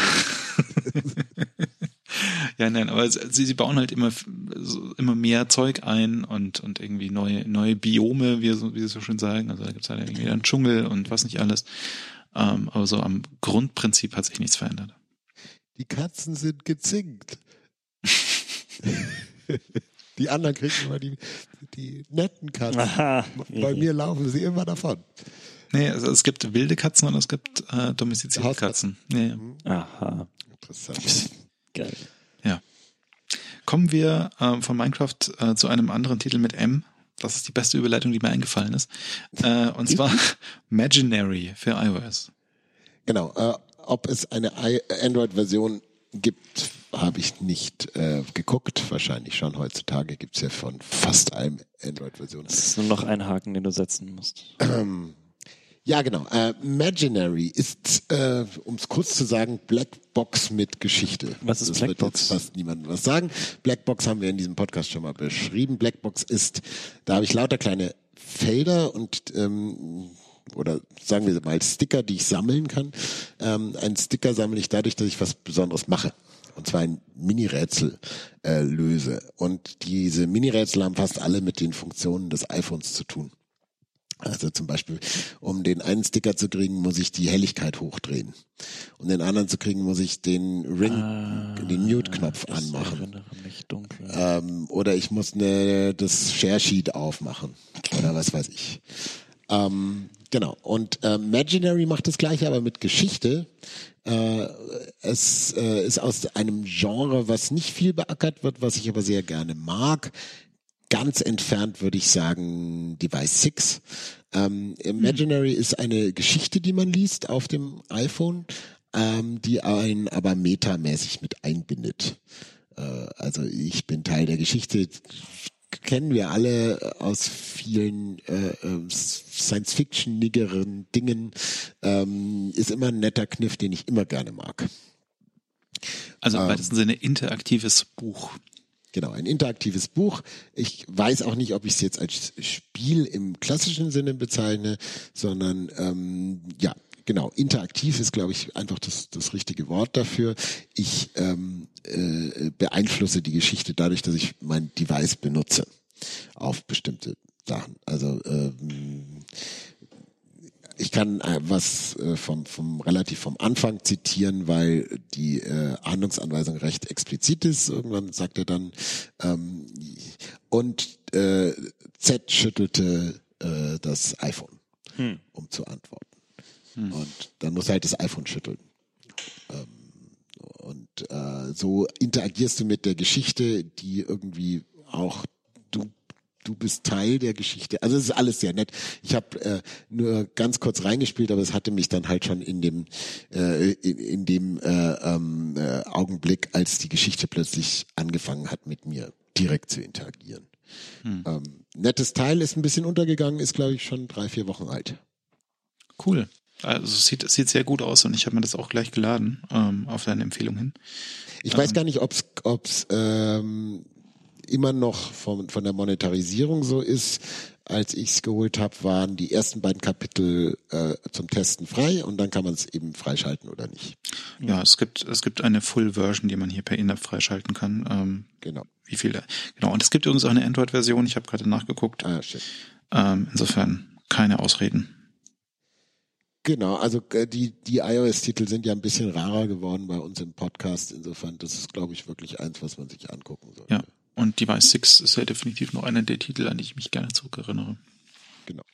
Ja, nein, aber sie, sie bauen halt immer, immer mehr Zeug ein und, und irgendwie neue, neue Biome, wie, wie sie so schön sagen. Also da gibt's halt irgendwie einen Dschungel und was nicht alles. Ähm, aber so am Grundprinzip hat sich nichts verändert. Die Katzen sind gezinkt. Die anderen kriegen immer die, die netten Katzen. Aha. Bei mir laufen sie immer davon. Nee, also es gibt wilde Katzen und es gibt äh, domestizierte Katzen. Ja, ja. Aha. Interessant. Geil. Ja. kommen wir äh, von Minecraft äh, zu einem anderen Titel mit M. Das ist die beste Überleitung, die mir eingefallen ist. Äh, und zwar Imaginary für iOS. Genau. Äh, ob es eine Android-Version gibt, habe ich nicht äh, geguckt. Wahrscheinlich schon. Heutzutage gibt es ja von fast allem Android-Versionen. Das ist nur noch ein Haken, den du setzen musst. Ähm, ja, genau. Äh, Imaginary ist, äh, um es kurz zu sagen, Blackbox mit Geschichte. Was ist das Blackbox? Wird jetzt fast niemandem was sagen. Blackbox haben wir in diesem Podcast schon mal beschrieben. Blackbox ist, da habe ich lauter kleine Felder und ähm, oder sagen wir mal Sticker, die ich sammeln kann. Ähm, einen Sticker sammle ich dadurch, dass ich was Besonderes mache. Und zwar ein Mini-Rätsel äh, löse. Und diese Mini-Rätsel haben fast alle mit den Funktionen des iPhones zu tun. Also zum Beispiel, um den einen Sticker zu kriegen, muss ich die Helligkeit hochdrehen. Um den anderen zu kriegen, muss ich den Ring, ah, den Mute-Knopf das anmachen. erinnere mich dunkel. Ähm, oder ich muss ne, das Share-Sheet aufmachen. Oder was weiß ich. Ähm, genau. Und äh, Imaginary macht das Gleiche, aber mit Geschichte. Äh, es äh, ist aus einem Genre, was nicht viel beackert wird, was ich aber sehr gerne mag. Ganz entfernt würde ich sagen Device six. Ähm, Imaginary hm. ist eine Geschichte, die man liest auf dem iPhone, ähm, die einen aber metamäßig mit einbindet. Äh, also ich bin Teil der Geschichte. Kennen wir alle aus vielen äh, Science-Fiction-niggeren Dingen. Ähm, ist immer ein netter Kniff, den ich immer gerne mag. Also im ähm, weitesten Sinne interaktives Buch. Genau, ein interaktives Buch. Ich weiß auch nicht, ob ich es jetzt als Spiel im klassischen Sinne bezeichne, sondern ähm, ja, genau, interaktiv ist, glaube ich, einfach das, das richtige Wort dafür. Ich ähm, äh, beeinflusse die Geschichte dadurch, dass ich mein Device benutze auf bestimmte Sachen. Also ähm, ich kann äh, was äh, vom, vom relativ vom Anfang zitieren, weil die äh, Handlungsanweisung recht explizit ist. Irgendwann sagt er dann ähm, und äh, Z schüttelte äh, das iPhone, hm. um zu antworten. Hm. Und dann muss halt das iPhone schütteln. Ähm, und äh, so interagierst du mit der Geschichte, die irgendwie auch du Du bist Teil der Geschichte. Also es ist alles sehr nett. Ich habe äh, nur ganz kurz reingespielt, aber es hatte mich dann halt schon in dem äh, in, in dem äh, ähm, äh, Augenblick, als die Geschichte plötzlich angefangen hat, mit mir direkt zu interagieren. Hm. Ähm, nettes Teil, ist ein bisschen untergegangen, ist glaube ich schon drei, vier Wochen alt. Cool. Also es sieht, es sieht sehr gut aus und ich habe mir das auch gleich geladen ähm, auf deine Empfehlung hin. Ich ähm, weiß gar nicht, ob's ob's ähm, immer noch von, von der Monetarisierung so ist. Als ich es geholt habe, waren die ersten beiden Kapitel äh, zum Testen frei und dann kann man es eben freischalten oder nicht. Ja, es gibt es gibt eine Full Version, die man hier per In-App freischalten kann. Ähm, genau. Wie viele? Genau. Und es gibt übrigens auch eine Android-Version. Ich habe gerade nachgeguckt. Ah, shit. Ähm, insofern keine Ausreden. Genau, also äh, die die iOS-Titel sind ja ein bisschen rarer geworden bei uns im Podcast. Insofern, das ist, glaube ich, wirklich eins, was man sich angucken sollte. Ja. Und Device six ist ja definitiv noch einer der Titel, an die ich mich gerne zurückerinnere. Genau.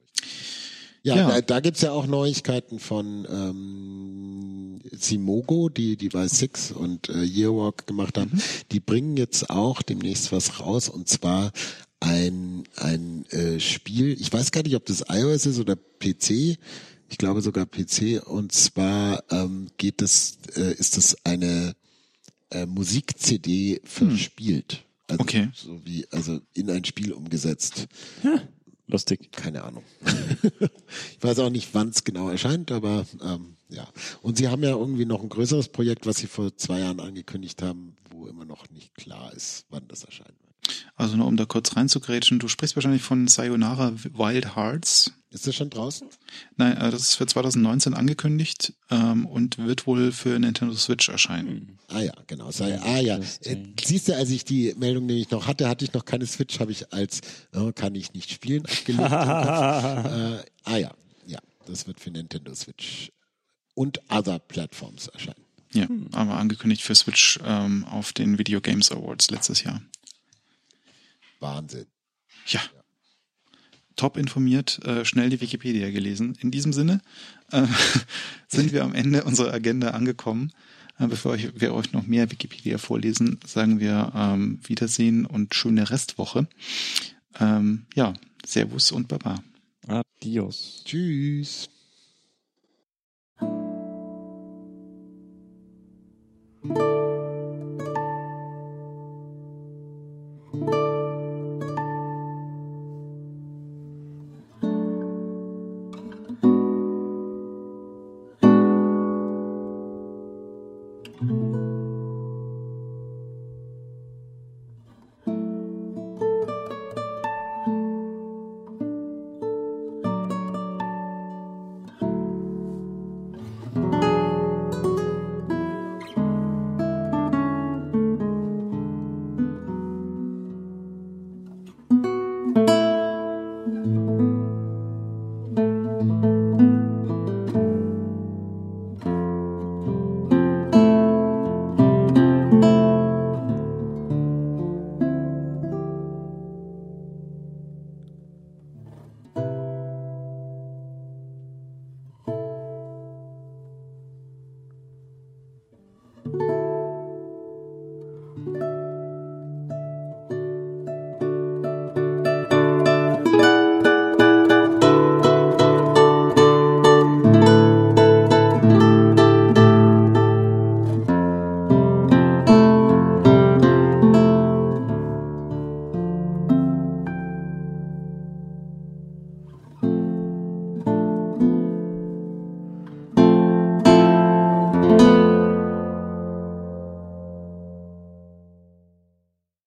Ja, ja. da, da gibt's ja auch Neuigkeiten von ähm, Simogo, die Device six und äh, Yearwalk gemacht haben. Mhm. Die bringen jetzt auch demnächst was raus, und zwar ein ein äh, Spiel. Ich weiß gar nicht, ob das iOS ist oder P C. Ich glaube sogar P C. Und zwar ähm, geht das, äh, ist das eine äh, Musik-C D verspielt. Hm. Also okay. So wie, also in ein Spiel umgesetzt. Ja, lustig. Keine Ahnung. Ich weiß auch nicht, wann es genau erscheint, aber ähm, ja. Und sie haben ja irgendwie noch ein größeres Projekt, was sie vor zwei Jahren angekündigt haben, wo immer noch nicht klar ist, wann das erscheinen wird. Also nur um da kurz reinzugrätschen, du sprichst wahrscheinlich von Sayonara Wild Hearts. Ist das schon draußen? Nein, das ist für zwanzig neunzehn angekündigt ähm, und wird wohl für Nintendo Switch erscheinen. Ah ja, genau. Sei, ah ja. Äh, siehst du, als ich die Meldung nämlich noch hatte, hatte ich noch keine Switch, habe ich als oh, kann ich nicht spielen abgelegt. äh, ah ja, ja. Das wird für Nintendo Switch und other Platforms erscheinen. Ja, aber angekündigt für Switch ähm, auf den Video Games Awards letztes Jahr. Wahnsinn. Ja. ja. Top informiert, äh, schnell die Wikipedia gelesen. In diesem Sinne äh, sind wir am Ende unserer Agenda angekommen. Äh, bevor ich, wir euch noch mehr Wikipedia vorlesen, sagen wir ähm, Wiedersehen und schöne Restwoche. Ähm, ja, Servus und Baba. Adios. Tschüss. Thank you.